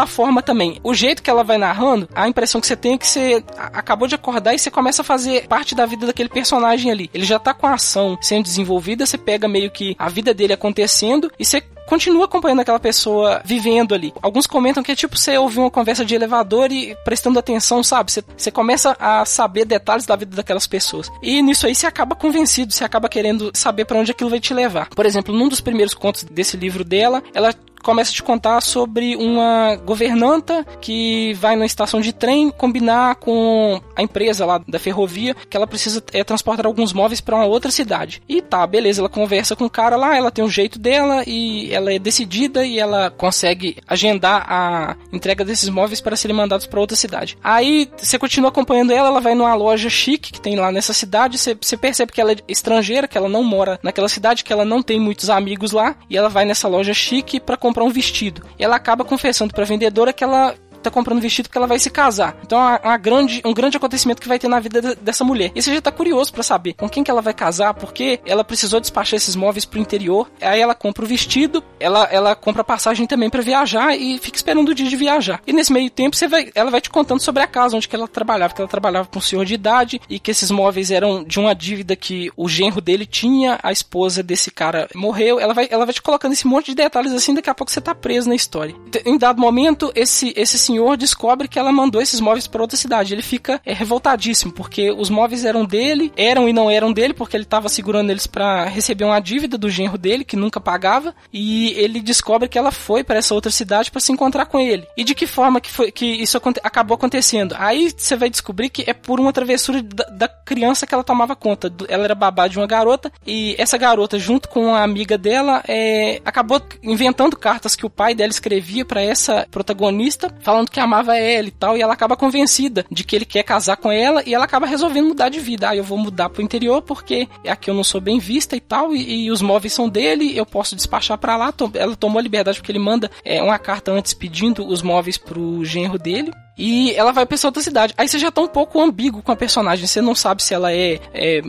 forma também. O jeito que ela vai narrando, a impressão que você tem é que você acabou de acordar e você começa a fazer parte da vida daquele personagem ali. Ele já tá com a ação sendo desenvolvida, você pega meio que a vida dele acontecendo e você continua acompanhando aquela pessoa vivendo ali. Alguns comentam que é tipo você ouvir uma conversa de elevador e prestando atenção, sabe? Você começa a saber detalhes da vida daquelas pessoas. E nisso aí você acaba convencido, você acaba querendo saber pra onde aquilo vai te levar. Por exemplo, num dos primeiros contos desse livro dela, ela começa a te contar sobre uma governanta que vai na estação de trem combinar com a empresa lá da ferrovia que ela precisa transportar alguns móveis para uma outra cidade. E tá, beleza, ela conversa com o cara lá, ela tem um jeito dela e ela é decidida e ela consegue agendar a entrega desses móveis para serem mandados para outra cidade. Aí você continua acompanhando ela vai numa loja chique que tem lá nessa cidade, você percebe que ela é estrangeira, que ela não mora naquela cidade, que ela não tem muitos amigos lá, e ela vai nessa loja chique para comprar um vestido. E ela acaba confessando pra vendedora que ela tá comprando vestido porque ela vai se casar. Então é um grande acontecimento que vai ter na vida dessa mulher. E você já tá curioso pra saber com quem que ela vai casar, porque ela precisou despachar esses móveis pro interior. Aí ela compra o vestido, ela compra a passagem também pra viajar e fica esperando o dia de viajar. E nesse meio tempo ela vai te contando sobre a casa onde que ela trabalhava, que ela trabalhava com um senhor de idade e que esses móveis eram de uma dívida que o genro dele tinha, a esposa desse cara morreu. Ela vai te colocando esse monte de detalhes assim, daqui a pouco você tá preso na história. Em dado momento, esse senhor descobre que ela mandou esses móveis para outra cidade. Ele fica revoltadíssimo, porque os móveis eram dele, eram e não eram dele, porque ele estava segurando eles para receber uma dívida do genro dele, que nunca pagava, e ele descobre que ela foi para essa outra cidade para se encontrar com ele. E de que forma que isso acabou acontecendo? Aí você vai descobrir que é por uma travessura da criança que ela tomava conta. Ela era babá de uma garota, e essa garota, junto com uma amiga dela, acabou inventando cartas que o pai dela escrevia para essa protagonista, falando que amava ela e tal, e ela acaba convencida de que ele quer casar com ela, e ela acaba resolvendo mudar de vida. Eu vou mudar pro interior porque aqui eu não sou bem vista e tal, e os móveis são dele, eu posso despachar pra lá. Ela tomou a liberdade porque ele manda uma carta antes pedindo os móveis pro genro dele. E ela vai pra essa outra cidade. Aí você já tá um pouco ambíguo com a personagem. Você não sabe se ela é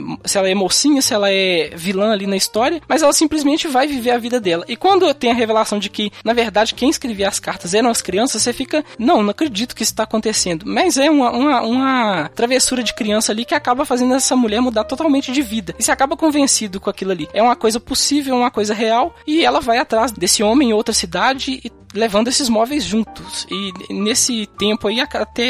mocinha, se ela é vilã ali na história. Mas ela simplesmente vai viver a vida dela. E quando tem a revelação de que, na verdade, quem escrevia as cartas eram as crianças, você fica, não acredito que isso tá acontecendo. Mas é uma travessura de criança ali que acaba fazendo essa mulher mudar totalmente de vida. E você acaba convencido com aquilo ali. É uma coisa possível, uma coisa real. E ela vai atrás desse homem em outra cidade e levando esses móveis juntos. E nesse tempo aí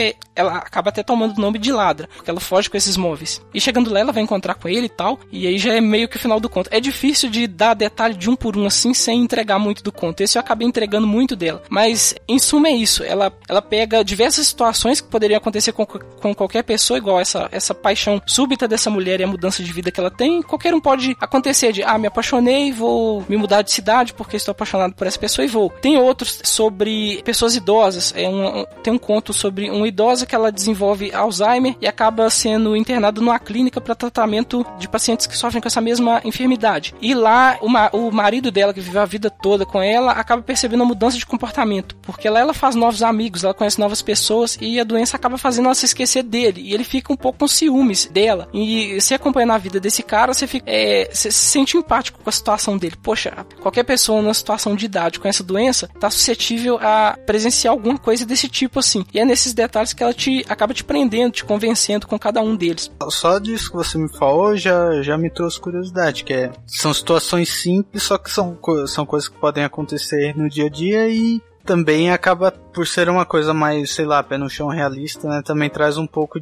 ela acaba até tomando o nome de Ladra, porque ela foge com esses móveis. E chegando lá, ela vai encontrar com ele e tal, e aí já é meio que o final do conto. É difícil de dar detalhe de um por um assim, sem entregar muito do conto. Esse eu acabei entregando muito dela. Mas, em suma, é isso. Ela pega diversas situações que poderiam acontecer com qualquer pessoa, igual essa paixão súbita dessa mulher e a mudança de vida que ela tem. Qualquer um pode acontecer de, me apaixonei, vou me mudar de cidade porque estou apaixonado por essa pessoa e vou. Tem outros sobre pessoas idosas. Tem um conto sobre uma idosa que ela desenvolve Alzheimer e acaba sendo internada numa clínica para tratamento de pacientes que sofrem com essa mesma enfermidade. E lá, o marido dela, que viveu a vida toda com ela, acaba percebendo uma mudança de comportamento, porque ela faz novos amigos, ela conhece novas pessoas e a doença acaba fazendo ela se esquecer dele, e ele fica um pouco com ciúmes dela. E se acompanhando a vida desse cara, você se sente empático com a situação dele. Poxa, qualquer pessoa numa situação de idade com essa doença tá suscetível a presenciar alguma coisa desse tipo assim. E é nesses detalhes que ela acaba te prendendo, te convencendo com cada um deles. Só disso que você me falou já me trouxe curiosidade, que são situações simples, só que são coisas que podem acontecer no dia a dia e também acaba por ser uma coisa mais, sei lá, pé no chão, realista, né? Também traz um pouco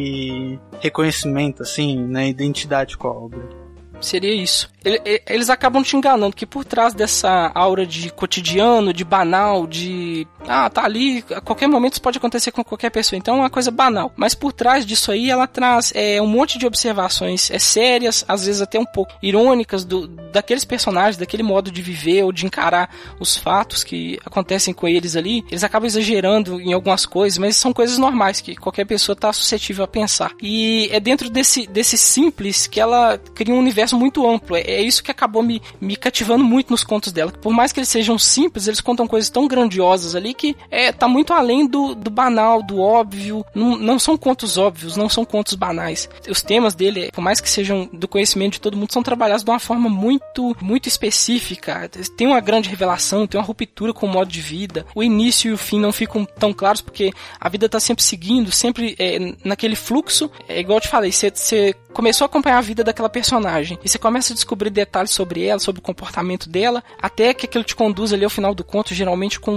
de reconhecimento, assim, na identidade com a obra. Seria isso. Eles acabam te enganando que por trás dessa aura de cotidiano, de banal, de tá ali, a qualquer momento isso pode acontecer com qualquer pessoa, então é uma coisa banal. Mas por trás disso aí ela traz um monte de observações sérias, às vezes até um pouco irônicas daqueles personagens, daquele modo de viver ou de encarar os fatos que acontecem com eles ali. Eles acabam exagerando em algumas coisas, mas são coisas normais que qualquer pessoa está suscetível a pensar. E é dentro desse simples que ela cria um universo universo muito amplo. É isso que acabou me cativando muito nos contos dela. Por mais que eles sejam simples, eles contam coisas tão grandiosas ali que tá muito além do banal, do óbvio. Não são contos óbvios, não são contos banais. Os temas dele, por mais que sejam do conhecimento de todo mundo, são trabalhados de uma forma muito, muito específica. Tem uma grande revelação, tem uma ruptura com o modo de vida. O início e o fim não ficam tão claros porque a vida tá sempre seguindo, sempre naquele fluxo. É igual eu te falei, você começou a acompanhar a vida daquela personagem e você começa a descobrir detalhes sobre ela, sobre o comportamento dela, até que aquilo te conduz ali ao final do conto, geralmente com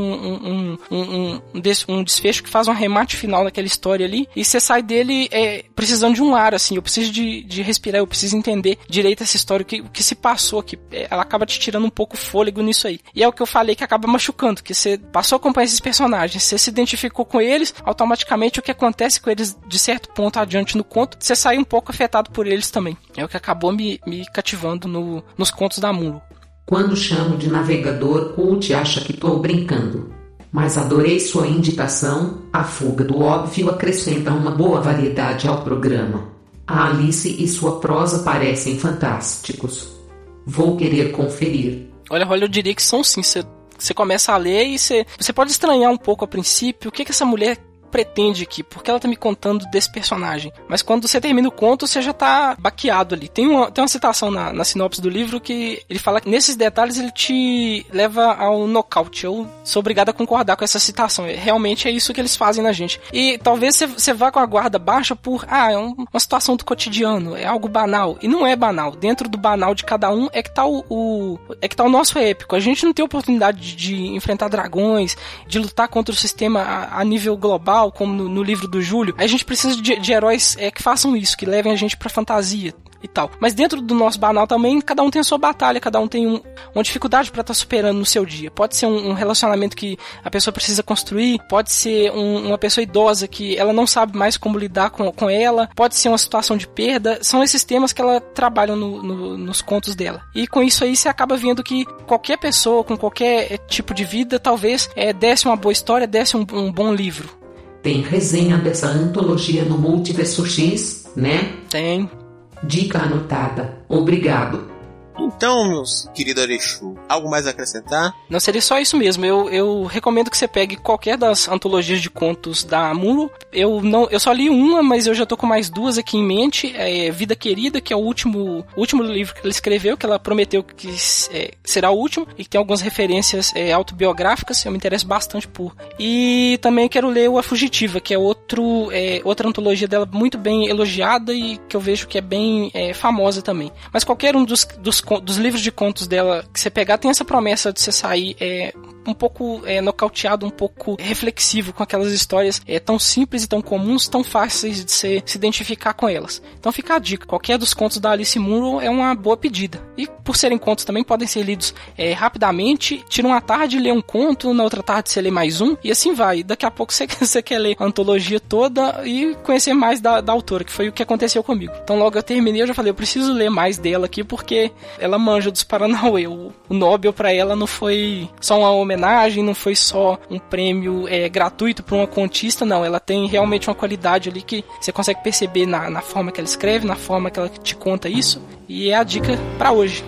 um desfecho que faz um arremate final naquela história ali, e você sai dele precisando de um ar, assim, eu preciso de respirar, eu preciso entender direito essa história, o que se passou aqui. Ela acaba te tirando um pouco o fôlego nisso aí. E é o que eu falei que acaba machucando, que você passou a acompanhar esses personagens, você se identificou com eles, automaticamente o que acontece com eles de certo ponto adiante no conto, você sai um pouco afetado por eles também. É o que acabou me cativando nos contos da Munro. Quando chamo de navegador, Cult acha que estou brincando. Mas adorei sua indicação, a fuga do óbvio acrescenta uma boa variedade ao programa. A Alice e sua prosa parecem fantásticos. Vou querer conferir. Olha, eu diria que são sim. Você começa a ler e você pode estranhar um pouco a princípio o que essa mulher pretende aqui, porque ela tá me contando desse personagem. Mas quando você termina o conto, você já tá baqueado ali. Tem uma citação na sinopse do livro que ele fala que nesses detalhes ele te leva ao nocaute. Eu sou obrigado a concordar com essa citação. Realmente é isso que eles fazem na gente. E talvez você vá com a guarda baixa por, é uma situação do cotidiano, é algo banal. E não é banal. Dentro do banal de cada um é que tá o nosso épico. A gente não tem oportunidade de enfrentar dragões, de lutar contra o sistema a nível global, como no livro do Júlio. A gente precisa de heróis que façam isso, que levem a gente pra fantasia e tal. Mas dentro do nosso banal também, cada um tem a sua batalha, cada um tem uma dificuldade pra estar superando no seu dia. Pode ser um relacionamento que a pessoa precisa construir, pode ser uma pessoa idosa que ela não sabe mais como lidar com ela, pode ser uma situação de perda. São esses temas que ela trabalha nos contos dela. E com isso aí você acaba vendo que qualquer pessoa, com qualquer tipo de vida, talvez desse uma boa história, desse um bom livro. Tem resenha dessa antologia no Multiverso X, né? Tem. Dica anotada. Obrigado. Então, meus queridos Arechu, algo mais a acrescentar? Não, seria só isso mesmo. Eu recomendo que você pegue qualquer das antologias de contos da Munro. Eu só li uma, mas eu já tô com mais duas aqui em mente. Vida Querida, que é o último livro que ela escreveu, que ela prometeu que será o último, e que tem algumas referências autobiográficas, eu me interesso bastante por. E também quero ler o A Fugitiva, que é outra antologia dela muito bem elogiada e que eu vejo que é bem famosa também. Mas qualquer um dos livros de contos dela que você pegar tem essa promessa de você sair um pouco nocauteado, um pouco reflexivo com aquelas histórias tão simples e tão comuns, tão fáceis de se identificar com elas. Então fica a dica, qualquer dos contos da Alice Munro é uma boa pedida. E por serem contos também podem ser lidos rapidamente, tira uma tarde, lê um conto, na outra tarde você lê mais um, e assim vai. Daqui a pouco você quer ler a antologia toda e conhecer mais da autora, que foi o que aconteceu comigo. Então logo eu terminei, eu já falei, eu preciso ler mais dela aqui, porque ela manja dos Paranauê. O Nobel pra ela não foi só uma homenagem, não foi só um prêmio gratuito pra uma contista, não. Ela tem realmente uma qualidade ali que você consegue perceber na forma que ela escreve, na forma que ela te conta isso, e é a dica pra hoje.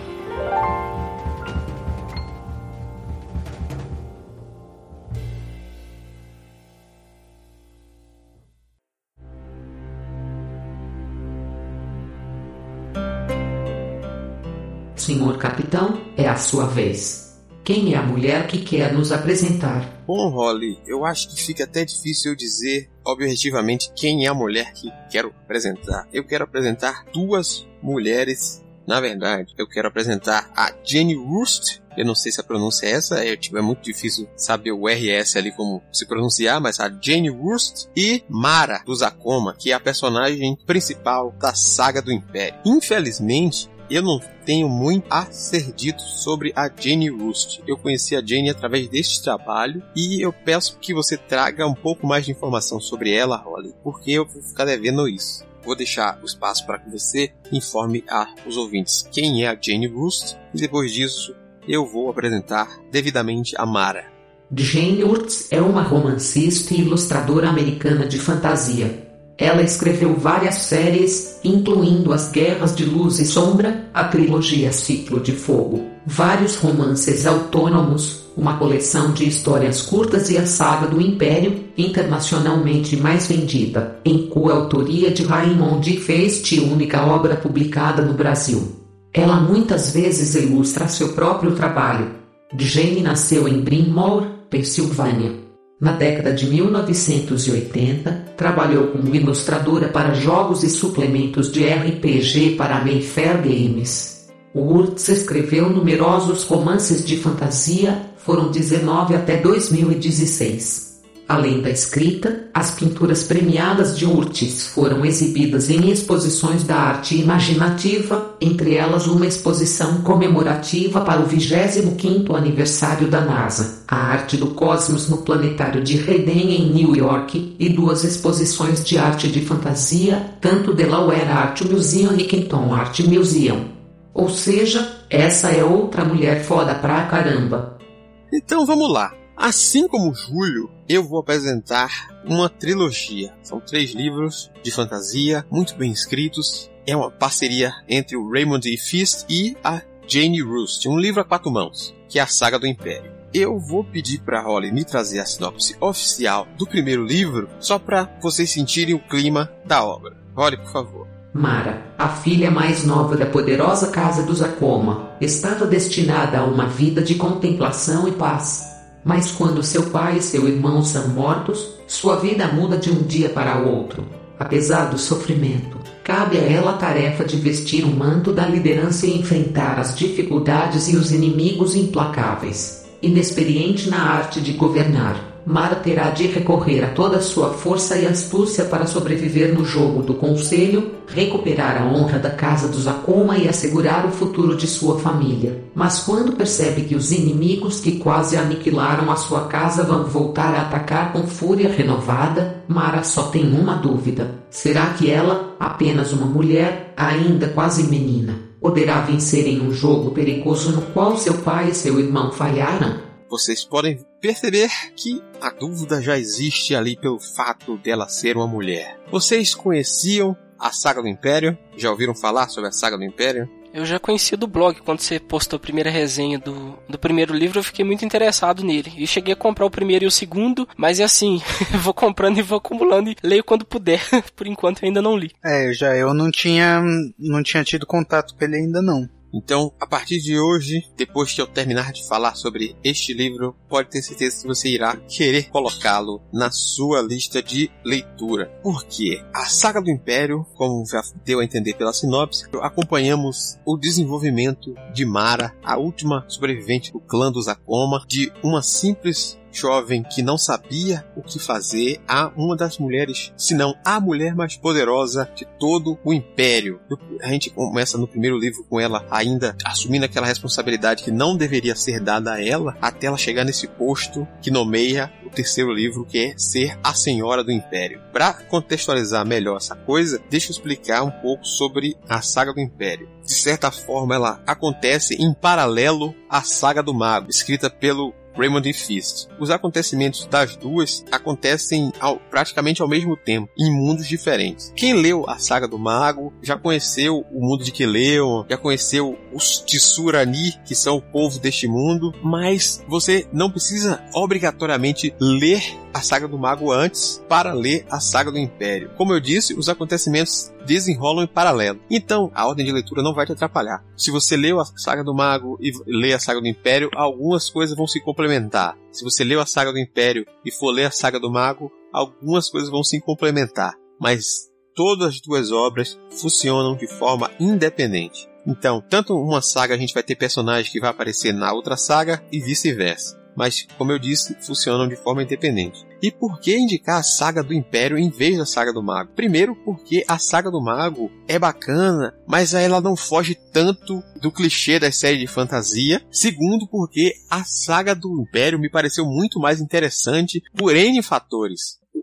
Senhor capitão, é a sua vez. Quem é a mulher que quer nos apresentar? Bom, Holly, eu acho que fica até difícil eu dizer objetivamente quem é a mulher que quero apresentar. Eu quero apresentar duas mulheres. Na verdade, eu quero apresentar a Jane Rust. Eu não sei se a pronúncia é essa, é muito difícil saber o RS ali como se pronunciar, mas a Jane Rust e Mara do Zakoma, que é a personagem principal da saga do Império. Infelizmente, eu não tenho muito a ser dito sobre a Jane Rust. Eu conheci a Jane através deste trabalho e eu peço que você traga um pouco mais de informação sobre ela, Holly, porque eu vou ficar devendo isso. Vou deixar o espaço para que você informe aos ouvintes quem é a Jane Rust e depois disso eu vou apresentar devidamente a Mara. Jane Rust é uma romancista e ilustradora americana de fantasia. Ela escreveu várias séries, incluindo As Guerras de Luz e Sombra, a trilogia Ciclo de Fogo, vários romances autônomos, uma coleção de histórias curtas e a saga do Império, internacionalmente mais vendida, em coautoria de Raymond Feist, única obra publicada no Brasil. Ela muitas vezes ilustra seu próprio trabalho. Jane nasceu em Bryn Mawr, Pensilvânia. Na década de 1980, trabalhou como ilustradora para jogos e suplementos de RPG para a Mayfair Games. Wurtz escreveu numerosos romances de fantasia, foram 19 até 2016. Além da escrita, as pinturas premiadas de Wurtz foram exibidas em exposições da arte imaginativa, entre elas uma exposição comemorativa para o 25º aniversário da NASA, a Arte do Cosmos no Planetário de Hayden em New York, e 2 exposições de arte de fantasia, tanto Delaware Art Museum e Kenton Art Museum. Ou seja, essa é outra mulher foda pra caramba. Então vamos lá. Assim como Júlio, eu vou apresentar uma trilogia. São 3 livros de fantasia, muito bem escritos. É uma parceria entre o Raymond E. Feist e a Jane Rust. Um livro a 4 mãos, que é a Saga do Império. Eu vou pedir para a Holly me trazer a sinopse oficial do primeiro livro, só para vocês sentirem o clima da obra. Holly, por favor. Mara, a filha mais nova da poderosa casa dos Acoma, estava destinada a uma vida de contemplação e paz. Mas quando seu pai e seu irmão são mortos, sua vida muda de um dia para o outro. Apesar do sofrimento, cabe a ela a tarefa de vestir o manto da liderança e enfrentar as dificuldades e os inimigos implacáveis. Inexperiente na arte de governar, Mara terá de recorrer a toda a sua força e astúcia para sobreviver no jogo do conselho, recuperar a honra da casa dos Acoma e assegurar o futuro de sua família. Mas quando percebe que os inimigos que quase aniquilaram a sua casa vão voltar a atacar com fúria renovada, Mara só tem uma dúvida. Será que ela, apenas uma mulher, ainda quase menina, poderá vencer em um jogo perigoso no qual seu pai e seu irmão falharam? Vocês podem perceber que a dúvida já existe ali pelo fato dela ser uma mulher. Vocês conheciam a Saga do Império? Já ouviram falar sobre a Saga do Império? Eu já conheci do blog, quando você postou a primeira resenha do primeiro livro, eu fiquei muito interessado nele. E cheguei a comprar o primeiro e o segundo, mas é assim, vou comprando e vou acumulando e leio quando puder. Por enquanto eu ainda não li. Eu não tinha tido contato com ele ainda não. Então, a partir de hoje, depois que eu terminar de falar sobre este livro, pode ter certeza que você irá querer colocá-lo na sua lista de leitura. Por quê? A Saga do Império, como já deu a entender pela sinopse, acompanhamos o desenvolvimento de Mara, a última sobrevivente do clã dos Acoma, de uma simples jovem que não sabia o que fazer, a uma das mulheres, se não a mulher mais poderosa de todo o Império. A gente começa no primeiro livro com ela ainda assumindo aquela responsabilidade que não deveria ser dada a ela, até ela chegar nesse posto que nomeia o terceiro livro, que é ser a Senhora do Império. Para contextualizar melhor essa coisa, deixa eu explicar um pouco sobre a Saga do Império. De certa forma, ela acontece em paralelo à Saga do Mago, escrita pelo Raymond E. Feist. Os acontecimentos das duas acontecem praticamente ao mesmo tempo, em mundos diferentes. Quem leu a Saga do Mago já conheceu o mundo de Keleon, já conheceu os Tsurani, que são o povo deste mundo, mas você não precisa obrigatoriamente ler a Saga do Mago antes para ler a Saga do Império. Como eu disse, os acontecimentos desenrolam em paralelo. Então, a ordem de leitura não vai te atrapalhar. Se você leu a Saga do Mago e lê a Saga do Império, algumas coisas vão se complementar. Se você leu a Saga do Império e for ler a Saga do Mago, algumas coisas vão se complementar. Mas todas as duas obras funcionam de forma independente. Então, tanto uma saga a gente vai ter personagem que vai aparecer na outra saga e vice-versa. Mas, como eu disse, funcionam de forma independente. E por que indicar a Saga do Império em vez da Saga do Mago? Primeiro, porque a Saga do Mago é bacana, mas ela não foge tanto do clichê das séries de fantasia. Segundo, porque a Saga do Império me pareceu muito mais interessante por N fatores.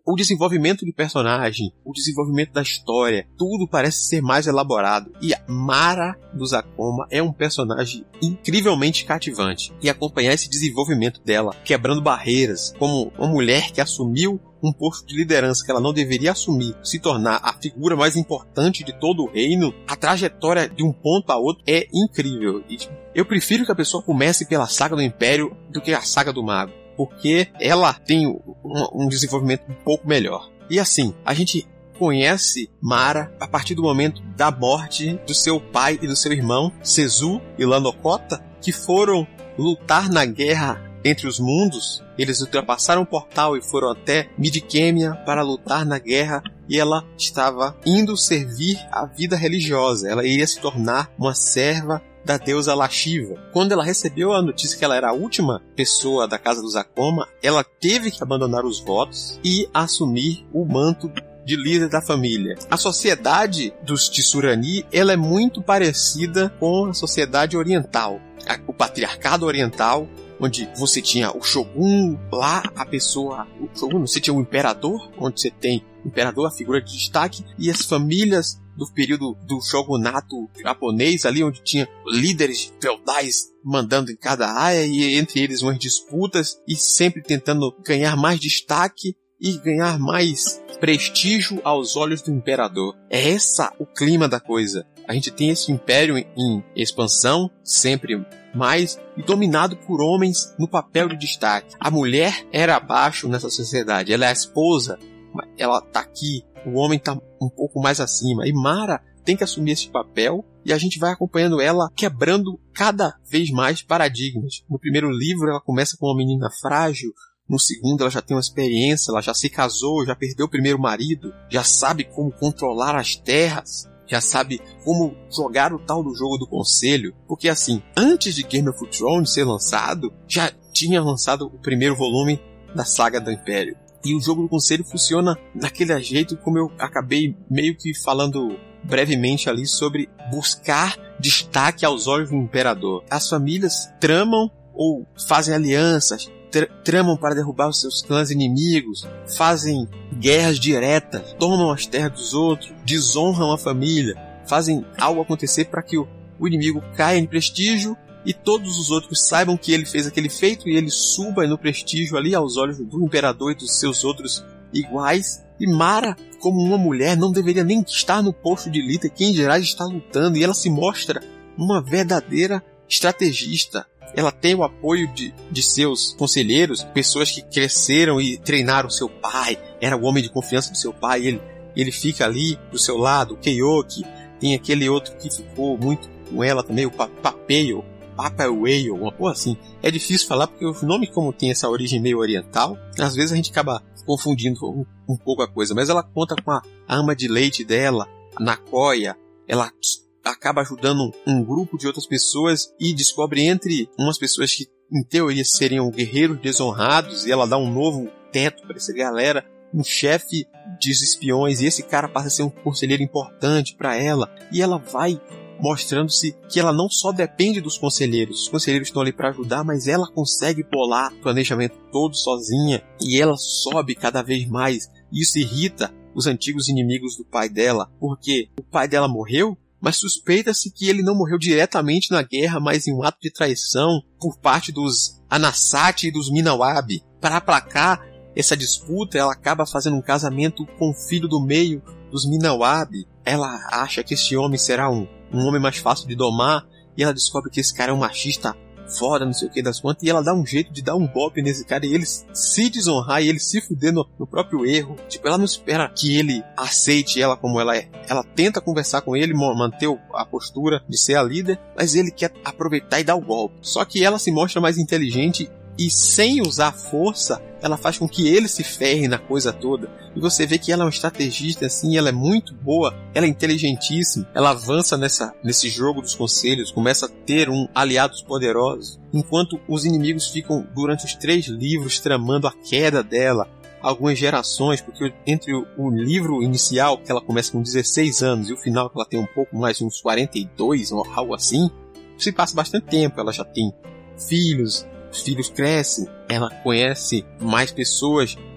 o desenvolvimento de personagem, o desenvolvimento da história, tudo parece ser mais elaborado. E a Mara dos Akoma é um personagem incrivelmente cativante. E acompanhar esse desenvolvimento dela, quebrando barreiras, como uma mulher que assumiu um posto de liderança que ela não deveria assumir, se tornar a figura mais importante de todo o reino, a trajetória de um ponto a outro é incrível. E eu prefiro que a pessoa comece pela saga do Império do que a saga do Mago, porque ela tem um desenvolvimento um pouco melhor. E assim, a gente conhece Mara a partir do momento da morte do seu pai e do seu irmão, Sezu e Lanokota, que foram lutar na guerra entre os mundos. Eles ultrapassaram o portal e foram até Midkemia para lutar na guerra, e ela estava indo servir a vida religiosa. Ela iria se tornar uma serva da deusa Lashiva. Quando ela recebeu a notícia que ela era a última pessoa da casa dos Akoma, ela teve que abandonar os votos e assumir o manto de líder da família. A sociedade dos Tsurani, ela é muito parecida com a sociedade oriental. O patriarcado oriental, onde você tinha o Shogun, lá a pessoa, o Shogun, você tinha o imperador, onde você tem o imperador, a figura de destaque, e as famílias do período do shogunato japonês, ali onde tinha líderes feudais mandando em cada área, e entre eles umas disputas, e sempre tentando ganhar mais destaque e ganhar mais prestígio aos olhos do imperador. É esse o clima da coisa. A gente tem esse império em expansão, sempre mais, e dominado por homens no papel de destaque. A mulher era abaixo nessa sociedade, ela é a esposa, ela tá aqui, o homem tá um pouco mais acima, e Mara tem que assumir esse papel, e a gente vai acompanhando ela quebrando cada vez mais paradigmas. No primeiro livro ela começa com uma menina frágil, no segundo ela já tem uma experiência, ela já se casou, já perdeu o primeiro marido, já sabe como controlar as terras, já sabe como jogar o tal do jogo do conselho, porque assim, antes de Game of Thrones ser lançado, já tinha lançado o primeiro volume da saga do Império. E o jogo do conselho funciona daquele jeito, como eu acabei meio que falando brevemente ali, sobre buscar destaque aos olhos do imperador. As famílias tramam ou fazem alianças, tramam para derrubar os seus clãs inimigos, fazem guerras diretas, tomam as terras dos outros, desonram a família, fazem algo acontecer para que o inimigo caia em prestígio e todos os outros saibam que ele fez aquele feito e ele suba no prestígio ali aos olhos do imperador e dos seus outros iguais. E Mara, como uma mulher, não deveria nem estar no posto de líder, quem dirá está lutando, e ela se mostra uma verdadeira estrategista. Ela tem o apoio de seus conselheiros, pessoas que cresceram e treinaram seu pai, era o homem de confiança do seu pai, ele fica ali do seu lado, o Keioki, tem aquele outro que ficou muito com ela também, o Papeio, Papawale, uma porra assim. É difícil falar porque o nome, como tem essa origem meio oriental, às vezes a gente acaba confundindo um pouco a coisa, mas ela conta com a ama de leite dela, a Nakoya, ela acaba ajudando um grupo de outras pessoas e descobre entre umas pessoas que em teoria seriam guerreiros desonrados, e ela dá um novo teto para essa galera, um chefe de espiões, e esse cara passa a ser um conselheiro importante para ela, e ela vai mostrando-se que ela não só depende dos conselheiros, os conselheiros estão ali para ajudar, mas ela consegue bolar o planejamento todo sozinha, e ela sobe cada vez mais. Isso irrita os antigos inimigos do pai dela, porque o pai dela morreu, mas suspeita-se que ele não morreu diretamente na guerra, mas em um ato de traição por parte dos Anasati e dos Minawabi. Para aplacar essa disputa, ela acaba fazendo um casamento com o filho do meio dos Minawabi. Ela acha que esse homem será um homem mais fácil de domar, e ela descobre que esse cara é um machista foda, não sei o que das quantas, e ela dá um jeito de dar um golpe nesse cara e ele se desonrar e ele se fuder no próprio erro. Tipo, ela não espera que ele aceite ela como ela é. Ela tenta conversar com ele, manter a postura de ser a líder, mas ele quer aproveitar e dar o golpe. Só que ela se mostra mais inteligente e, sem usar força, ela faz com que ele se ferre na coisa toda. E você vê que ela é uma estrategista, assim, ela é muito boa, ela é inteligentíssima, ela avança nesse jogo dos conselhos, começa a ter aliados poderosos, enquanto os inimigos ficam, durante os 3 livros, tramando a queda dela, algumas gerações, porque entre o livro inicial, que ela começa com 16 anos, e o final, que ela tem um pouco mais de uns 42, ou algo assim, se passa bastante tempo, ela já tem filhos, os filhos crescem, ela conhece mais pessoas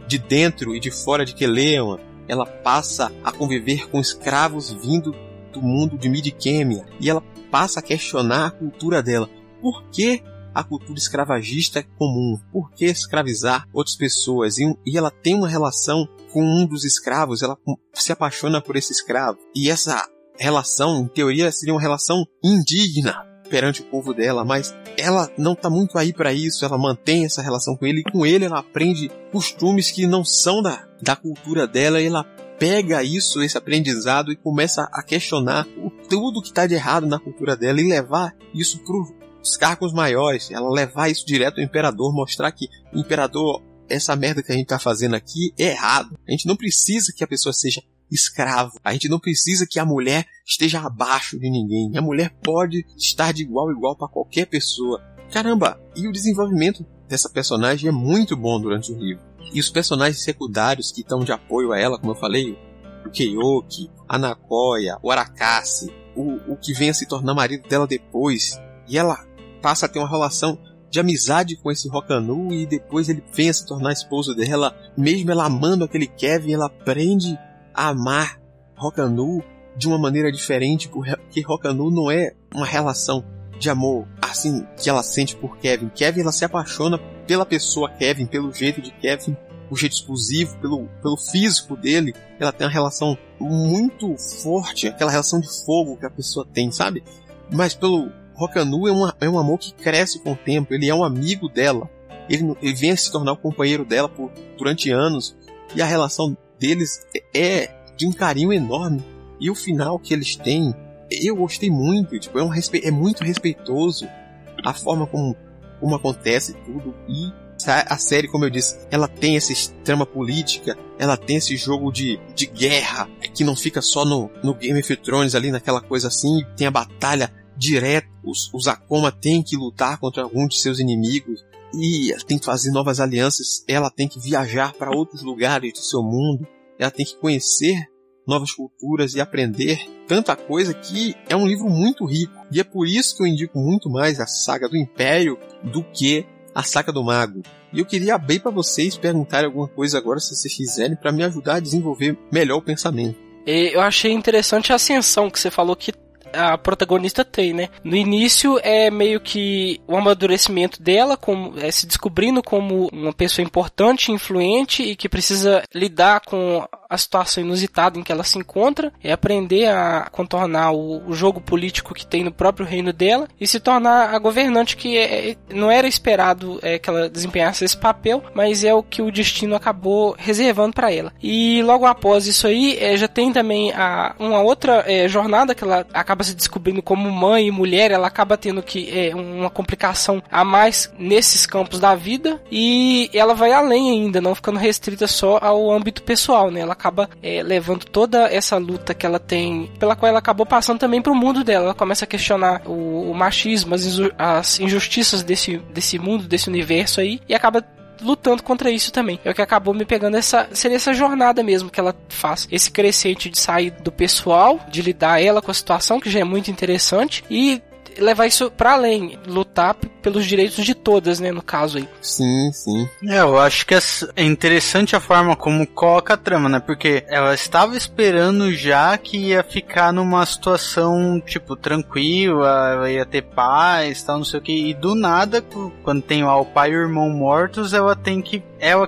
de dentro e de fora de Keleon. Ela passa a conviver com escravos vindo do mundo de Mid-Kemia. E ela passa a questionar a cultura dela. Por que a cultura escravagista é comum? Por que escravizar outras pessoas? E ela tem uma relação com um dos escravos. Ela se apaixona por esse escravo. E essa relação, em teoria, seria uma relação indigna perante o povo dela, mas ela não está muito aí para isso. Ela mantém essa relação com ele, e com ele ela aprende costumes que não são da cultura dela, e ela pega isso, esse aprendizado, e começa a questionar tudo que está de errado na cultura dela e levar isso para os cargos maiores. Ela levar isso direto ao imperador, mostrar que o imperador, essa merda que a gente está fazendo aqui é errado. A gente não precisa que a pessoa seja escravo. A gente não precisa que a mulher esteja abaixo de ninguém. A mulher pode estar de igual a igual para qualquer pessoa. Caramba, e o desenvolvimento dessa personagem é muito bom durante o livro. E os personagens secundários que estão de apoio a ela, como eu falei, o Keioki, a Nakoya, o Arakashi, o que vem a se tornar marido dela depois, e ela passa a ter uma relação de amizade com esse Rokanu, e depois ele vem a se tornar esposo dela. Mesmo ela amando aquele Kevin, ela aprende a amar Rokanu de uma maneira diferente, porque Rokanu não é uma relação de amor assim que ela sente por Kevin. Kevin, ela se apaixona pela pessoa Kevin, pelo jeito de Kevin, o jeito explosivo, pelo físico dele. Ela tem uma relação muito forte, aquela relação de fogo que a pessoa tem, sabe? Mas pelo Rokanu é um amor que cresce com o tempo. Ele é um amigo dela, ele vem a se tornar o companheiro dela durante anos, e a relação deles é de um carinho enorme. E o final que eles têm, eu gostei muito. Tipo, é muito respeitoso a forma como acontece tudo. E a série, como eu disse, ela tem essa trama política, ela tem esse jogo de guerra, que não fica só no Game of Thrones ali, naquela coisa assim. Tem a batalha direta, os Akuma têm que lutar contra alguns de seus inimigos, e ela tem que fazer novas alianças. Ela tem que viajar para outros lugares do seu mundo, ela tem que conhecer novas culturas e aprender tanta coisa, que é um livro muito rico. E é por isso que eu indico muito mais a Saga do Império do que a Saga do Mago. E eu queria abrir para vocês perguntarem alguma coisa agora, se vocês quiserem, para me ajudar a desenvolver melhor o pensamento. Eu achei interessante a ascensão que você falou que a protagonista tem, né? No início é meio que o amadurecimento dela, se descobrindo como uma pessoa importante, influente, e que precisa lidar com a situação inusitada em que ela se encontra, é aprender a contornar o jogo político que tem no próprio reino dela e se tornar a governante que não era esperado que ela desempenhasse esse papel, mas é o que o destino acabou reservando para ela. E logo após isso aí, já tem também uma outra jornada que ela acaba se descobrindo como mãe e mulher. Ela acaba tendo uma complicação a mais nesses campos da vida, e ela vai além ainda, não ficando restrita só ao âmbito pessoal, né? Ela acaba levando toda essa luta que ela tem, pela qual ela acabou passando também pro mundo dela. Ela começa a questionar o machismo, as injustiças desse mundo, desse universo aí, e acaba lutando contra isso também. É o que acabou me pegando, seria essa jornada mesmo que ela faz, esse crescente de sair do pessoal, de lidar ela com a situação, que já é muito interessante, e levar isso pra além, lutar pelos direitos de todas, né, no caso aí. Sim, sim. Eu acho que é interessante a forma como coloca a trama, né, porque ela estava esperando já que ia ficar numa situação, tipo, tranquila, ela ia ter paz, tal, não sei o que, e do nada, quando tem lá o pai e o irmão mortos, ela tem que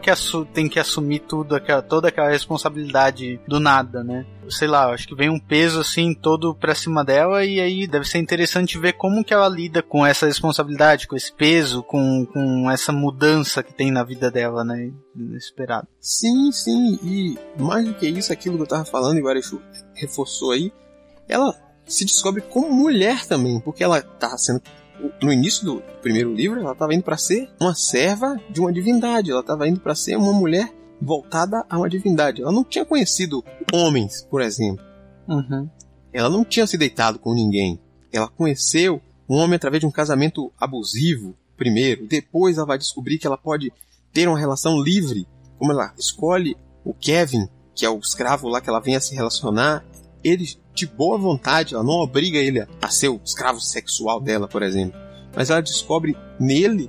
assumir toda aquela responsabilidade do nada, né. Sei lá, acho que vem um peso assim todo pra cima dela, e aí deve ser interessante ver como que ela lida com essa responsabilidade, com esse peso, com essa mudança que tem na vida dela, né, inesperado. Sim, e mais do que isso, aquilo que eu tava falando, e o Arechu reforçou aí, ela se descobre como mulher também, porque ela tá sendo, no início do primeiro livro, ela tava indo pra ser uma serva de uma divindade, ela tava indo pra ser uma mulher voltada a uma divindade. Ela não tinha conhecido homens, por exemplo. Uhum. Ela não tinha se deitado com ninguém. Ela conheceu um homem através de um casamento abusivo, primeiro. Depois ela vai descobrir que ela pode ter uma relação livre. Como ela escolhe o Kevin, que é o escravo lá que ela vem a se relacionar, ele de boa vontade, ela não obriga ele a ser o escravo sexual dela, por exemplo. Mas ela descobre nele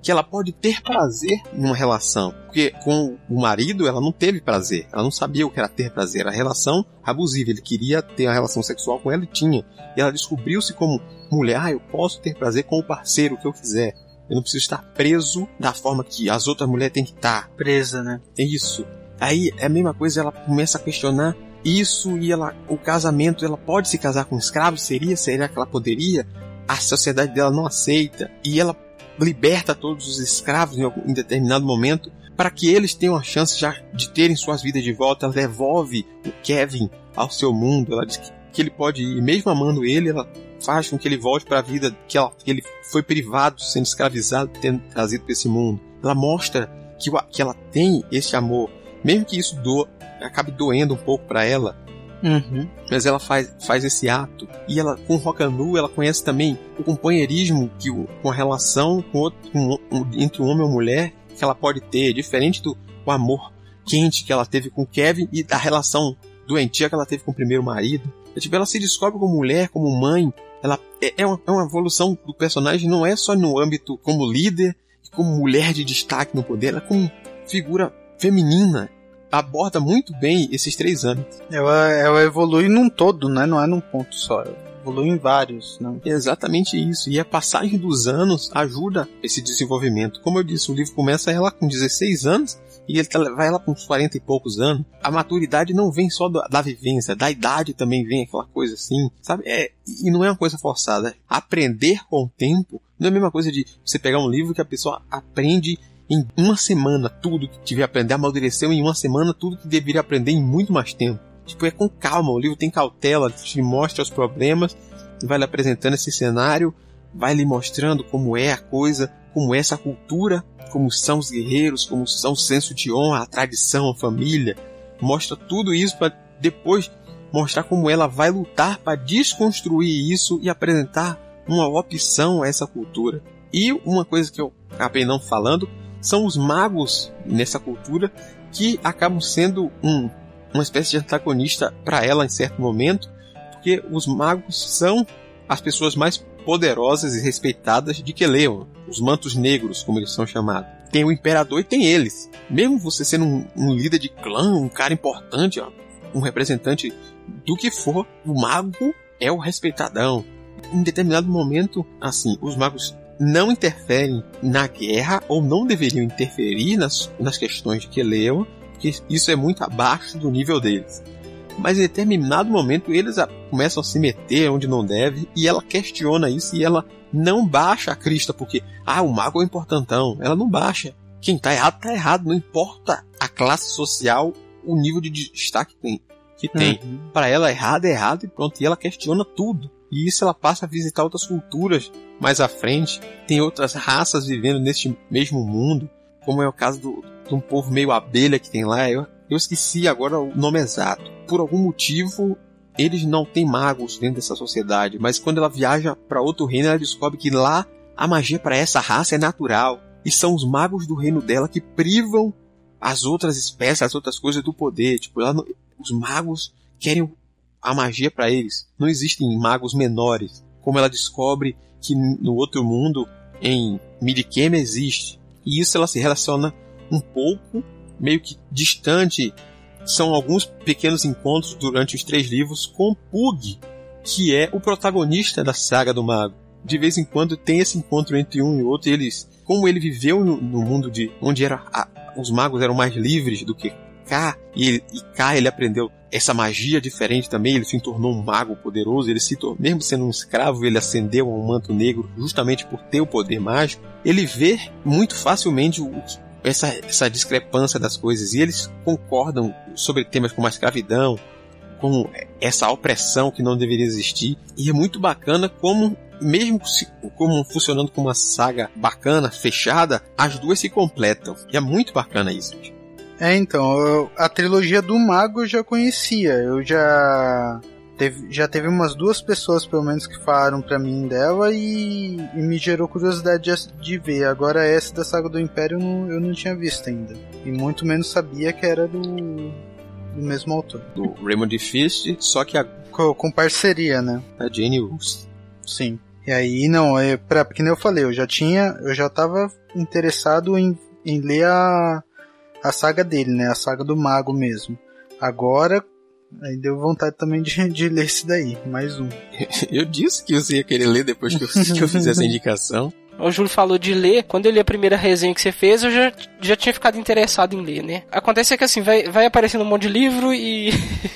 que ela pode ter prazer numa relação. Porque com o marido ela não teve prazer, ela não sabia o que era ter prazer, a relação abusiva, ele queria ter uma relação sexual com ela e tinha. E ela descobriu-se como mulher, eu posso ter prazer com o parceiro, o que eu quiser. Eu não preciso estar preso da forma que as outras mulheres têm que estar. Presa, né? É isso. Aí é a mesma coisa, ela começa a questionar isso e o casamento, ela pode se casar com um escravo? Será que ela poderia? A sociedade dela não aceita e ela liberta todos os escravos em determinado momento para que eles tenham a chance já de terem suas vidas de volta. Ela devolve o Kevin ao seu mundo, ela diz que ele pode ir, mesmo amando ele, ela faz com que ele volte para a vida que ele foi privado, sendo escravizado, tendo trazido para esse mundo. Ela mostra que ela tem esse amor, mesmo que isso acabe doendo um pouco para ela. Uhum. Mas ela faz esse ato. E ela, com o Rock'n'Roll, ela conhece também o companheirismo com a relação entre um homem e uma mulher que ela pode ter, diferente do amor quente que ela teve com o Kevin e da relação doentia que ela teve com o primeiro marido. Ela se descobre como mulher, como mãe. Ela é uma evolução do personagem, não é só no âmbito como líder, como mulher de destaque no poder, ela é como figura feminina. Aborda muito bem esses 3 anos. Ela evolui num todo, né? Não é num ponto só. Evolui em vários, né? É exatamente isso. E a passagem dos anos ajuda esse desenvolvimento. Como eu disse, o livro começa ela com 16 anos e ele vai lá com uns 40 e poucos anos. A maturidade não vem só da vivência, da idade também vem aquela coisa assim, sabe? E não é uma coisa forçada. Aprender com o tempo não é a mesma coisa de você pegar um livro que a pessoa aprende em uma semana tudo que tiver a aprender, amadureceu em uma semana tudo que deveria aprender em muito mais tempo. É com calma, o livro tem cautela, te mostra os problemas, vai lhe apresentando esse cenário, vai lhe mostrando como é a coisa, como é essa cultura, como são os guerreiros, como são o senso de honra, a tradição, a família. Mostra tudo isso para depois mostrar como ela vai lutar para desconstruir isso e apresentar uma opção a essa cultura. E uma coisa que eu acabei não falando são os magos nessa cultura que acabam sendo uma espécie de antagonista para ela em certo momento, porque os magos são as pessoas mais poderosas e respeitadas de Keleon, os mantos negros, como eles são chamados. Tem o imperador e tem eles. Mesmo você sendo um líder de clã, um cara importante, um representante do que for, o mago é o respeitadão. Em determinado momento, assim, os magos não interferem na guerra, ou não deveriam interferir nas questões de Keleon, porque isso é muito abaixo do nível deles. Mas em determinado momento eles começam a se meter onde não deve, e ela questiona isso, e ela não baixa a crista, porque o mago é importantão. Ela não baixa. Quem tá errado, não importa a classe social, o nível de destaque que tem. Para ela, errado é errado, e pronto, e ela questiona tudo. E isso ela passa a visitar outras culturas mais à frente. Tem outras raças vivendo neste mesmo mundo, como é o caso de um povo meio abelha que tem lá. Eu esqueci agora o nome exato. Por algum motivo, eles não têm magos dentro dessa sociedade, mas quando ela viaja para outro reino, ela descobre que lá a magia para essa raça é natural. E são os magos do reino dela que privam as outras espécies, as outras coisas do poder. Os magos querem a magia para eles. Não existem magos menores. Como ela descobre que no outro mundo, em Midikema, existe. E isso ela se relaciona um pouco, meio que distante. São alguns pequenos encontros durante os 3 livros com Pug, que é o protagonista da saga do mago. De vez em quando tem esse encontro entre um e outro. E como ele viveu no mundo onde os magos eram mais livres do que cá, e cá ele aprendeu essa magia diferente também, ele se tornou um mago poderoso, mesmo sendo um escravo, ele ascendeu a um manto negro justamente por ter o poder mágico. Ele vê muito facilmente essa discrepância das coisas, e eles concordam sobre temas como a escravidão, como essa opressão que não deveria existir. E é muito bacana como, mesmo como funcionando como uma saga bacana, fechada, as duas se completam. E é muito bacana isso. Então, a trilogia do Mago eu já conhecia. Eu já teve umas 2 pessoas, pelo menos, que falaram pra mim dela e me gerou curiosidade de ver. Agora essa da Saga do Império eu não tinha visto ainda. E muito menos sabia que era do mesmo autor. Do Raymond Fist, só que com parceria, né? A Jane Austen. Sim. E aí, não, porque nem eu falei, eu já tava interessado em ler a saga dele, né? A saga do mago mesmo. Agora, aí deu vontade também de ler esse daí, mais um. Eu disse que você ia querer ler depois que eu fiz essa indicação. O Júlio falou de ler. Quando eu li a primeira resenha que você fez, eu já tinha ficado interessado em ler, né? Acontece que assim, vai aparecendo um monte de livro e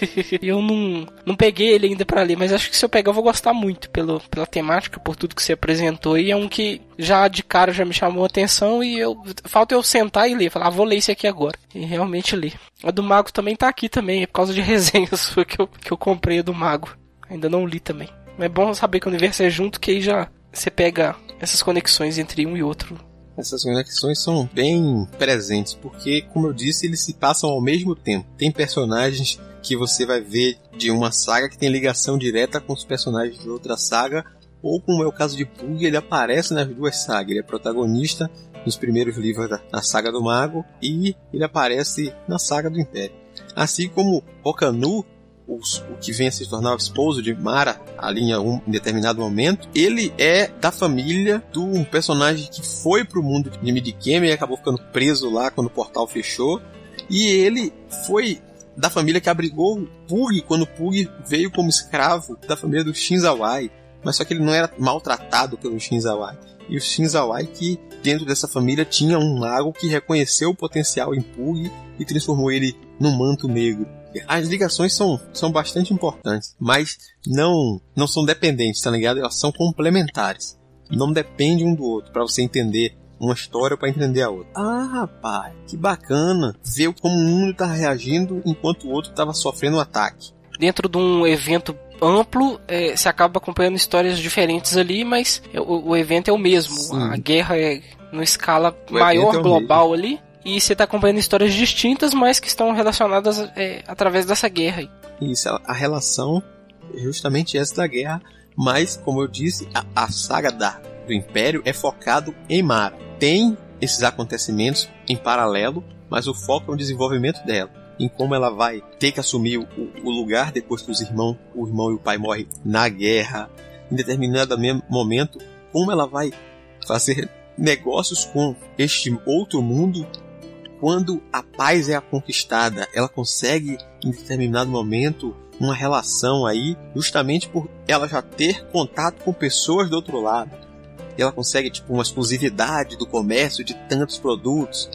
eu não peguei ele ainda pra ler, mas acho que se eu pegar eu vou gostar muito pela temática, por tudo que você apresentou, e é um que já de cara já me chamou a atenção e falta eu sentar e ler, falar, vou ler esse aqui agora, e realmente ler. A do Mago também tá aqui também, é por causa de resenhas que eu comprei a do Mago. Ainda não li também. Mas é bom saber que o universo é junto, que aí já você pega essas conexões entre um e outro. Essas conexões são bem presentes, porque, como eu disse, eles se passam ao mesmo tempo. Tem personagens que você vai ver de uma saga que tem ligação direta com os personagens de outra saga, ou como é o caso de Pug, ele aparece nas duas sagas. Ele é protagonista nos primeiros livros da saga do Mago e ele aparece na saga do Império. Assim como Rokanu, o que vem a se tornar o esposo de Mara ali em determinado momento, ele é da família de um personagem que foi pro mundo de Midikemi e acabou ficando preso lá quando o portal fechou, e ele foi da família que abrigou o Pug quando Pug veio como escravo da família do Shinzawai, mas só que ele não era maltratado pelo Shinzawai, e o Shinzawai, que dentro dessa família tinha um mago que reconheceu o potencial em Pug e transformou ele num manto negro. As ligações são bastante importantes, mas não são dependentes, tá ligado? Elas são complementares. Não depende um do outro para você entender uma história para entender a outra. Ah, rapaz, que bacana ver como um mundo tá reagindo enquanto o outro estava sofrendo um ataque. Dentro de um evento amplo, você acaba acompanhando histórias diferentes ali, mas o evento é o mesmo. Sim. A guerra é numa escala maior, global ali. E você está acompanhando histórias distintas, mas que estão relacionadas através dessa guerra aí. Isso, a relação é justamente essa da guerra, mas, como eu disse, a saga do Império é focado em Mara. Tem esses acontecimentos em paralelo, mas o foco é o desenvolvimento dela, em como ela vai ter que assumir o lugar depois que o irmão e o pai morrem na guerra, em determinado momento, como ela vai fazer negócios com este outro mundo. Quando a paz é conquistada, ela consegue, em determinado momento, uma relação aí, justamente por ela já ter contato com pessoas do outro lado. Ela consegue, uma exclusividade do comércio de tantos produtos.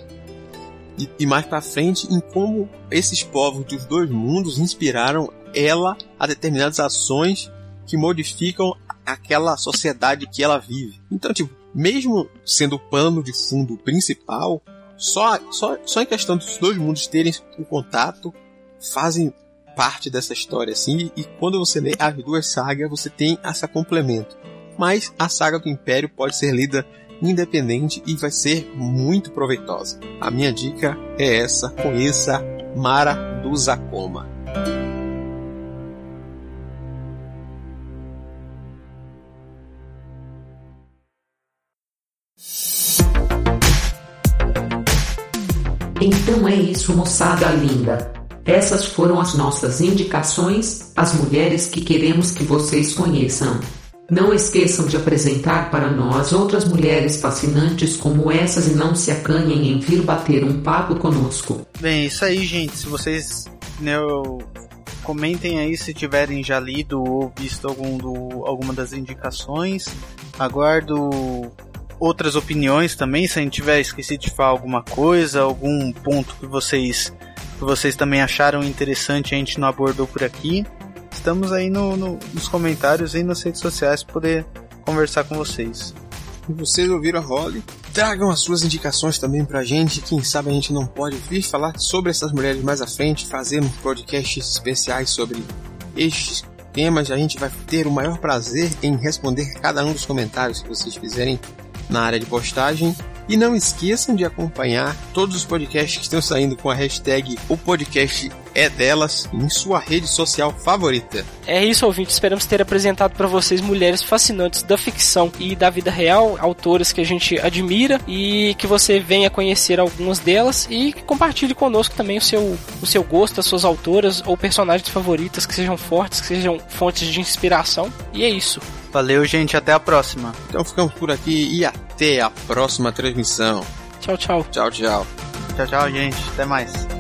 E mais pra frente, em como esses povos dos dois mundos inspiraram ela a determinadas ações que modificam aquela sociedade que ela vive. Então, mesmo sendo o pano de fundo principal, só em questão dos dois mundos terem o contato, fazem parte dessa história, assim, e quando você lê as duas sagas, você tem esse complemento. Mas a saga do Império pode ser lida independente e vai ser muito proveitosa. A minha dica é essa: conheça Mara do Zakoma. Então é isso, moçada linda. Essas foram as nossas indicações, as mulheres que queremos que vocês conheçam. Não esqueçam de apresentar para nós outras mulheres fascinantes como essas e não se acanhem em vir bater um papo conosco. Bem, isso aí, gente. Se vocês comentem aí se tiverem já lido ou visto alguma das indicações. Aguardo outras opiniões também, se a gente tiver esquecido de falar alguma coisa, algum ponto que vocês também acharam interessante e a gente não abordou por aqui. Estamos aí nos comentários e nas redes sociais para poder conversar com vocês. E vocês ouviram a Holly? Tragam as suas indicações também pra gente. Quem sabe a gente não pode vir falar sobre essas mulheres mais à frente, fazer podcasts especiais sobre estes temas. A gente vai ter o maior prazer em responder cada um dos comentários que vocês fizerem na área de postagem. E não esqueçam de acompanhar todos os podcasts que estão saindo com a hashtag O Podcast é delas em sua rede social favorita. É isso, ouvinte. Esperamos ter apresentado para vocês mulheres fascinantes da ficção e da vida real, autoras que a gente admira, e que você venha conhecer algumas delas e compartilhe conosco também o seu gosto, as suas autoras ou personagens favoritas que sejam fortes, que sejam fontes de inspiração. E é isso. Valeu, gente. Até a próxima. Então ficamos por aqui e até a próxima transmissão. Tchau, tchau. Tchau, tchau. Tchau, tchau, gente. Até mais.